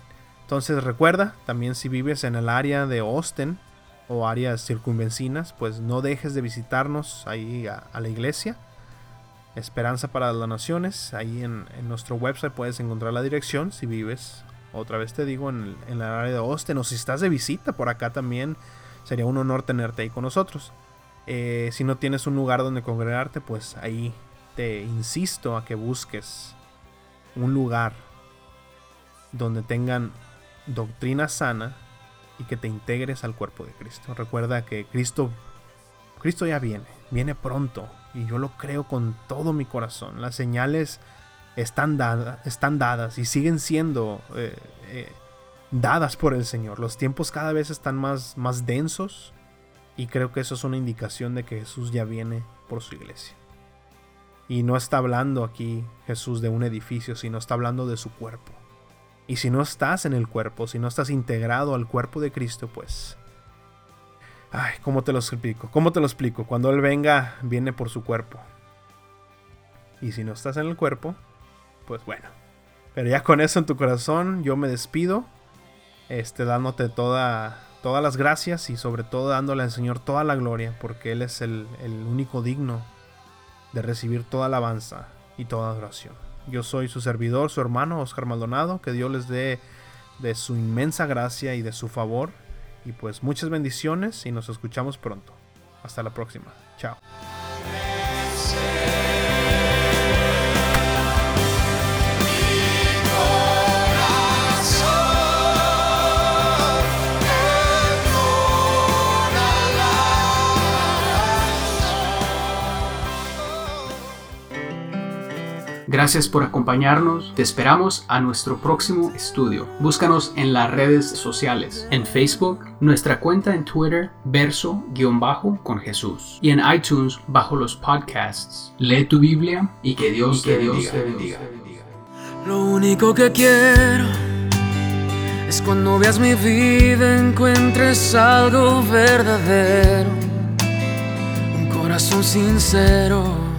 S3: Entonces recuerda, también si vives en el área de Austin o áreas circunvecinas, pues no dejes de visitarnos ahí a, a la iglesia. Esperanza para las Naciones. Ahí en, en nuestro website puedes encontrar la dirección si vives, otra vez te digo, en el, en el área de Austin, o si estás de visita por acá también, sería un honor tenerte ahí con nosotros. Eh, si no tienes un lugar donde congregarte, pues ahí te insisto a que busques un lugar donde tengan doctrina sana y que te integres al cuerpo de Cristo. Recuerda que Cristo, Cristo ya viene, viene pronto, y yo lo creo con todo mi corazón. Las señales están, dada, están dadas y siguen siendo eh, eh, dadas por el Señor. Los tiempos cada vez están más, más densos, y creo que eso es una indicación de que Jesús ya viene por su iglesia. Y no está hablando aquí Jesús de un edificio, sino está hablando de su cuerpo. Y si no estás en el cuerpo, si no estás integrado al cuerpo de Cristo, pues... Ay, ¿cómo te lo explico? ¿Cómo te lo explico? Cuando Él venga, viene por su cuerpo. Y si no estás en el cuerpo, pues bueno. Pero ya con eso en tu corazón, yo me despido. Este, dándote toda, todas las gracias y sobre todo dándole al Señor toda la gloria, porque Él es el, el único digno de recibir toda alabanza y toda adoración. Yo soy su servidor, su hermano Oscar Maldonado. Que Dios les dé de su inmensa gracia y de su favor. Y pues muchas bendiciones y nos escuchamos pronto. Hasta la próxima. Chao.
S4: Gracias por acompañarnos. Te esperamos a nuestro próximo estudio. Búscanos en las redes sociales. En Facebook, nuestra cuenta en Twitter, Verso-con Jesús. Y en iTunes, bajo los podcasts. Lee tu Biblia y que Dios, y que te, Dios bendiga. te bendiga.
S2: Lo único que quiero es cuando veas mi vida encuentres algo verdadero, un corazón sincero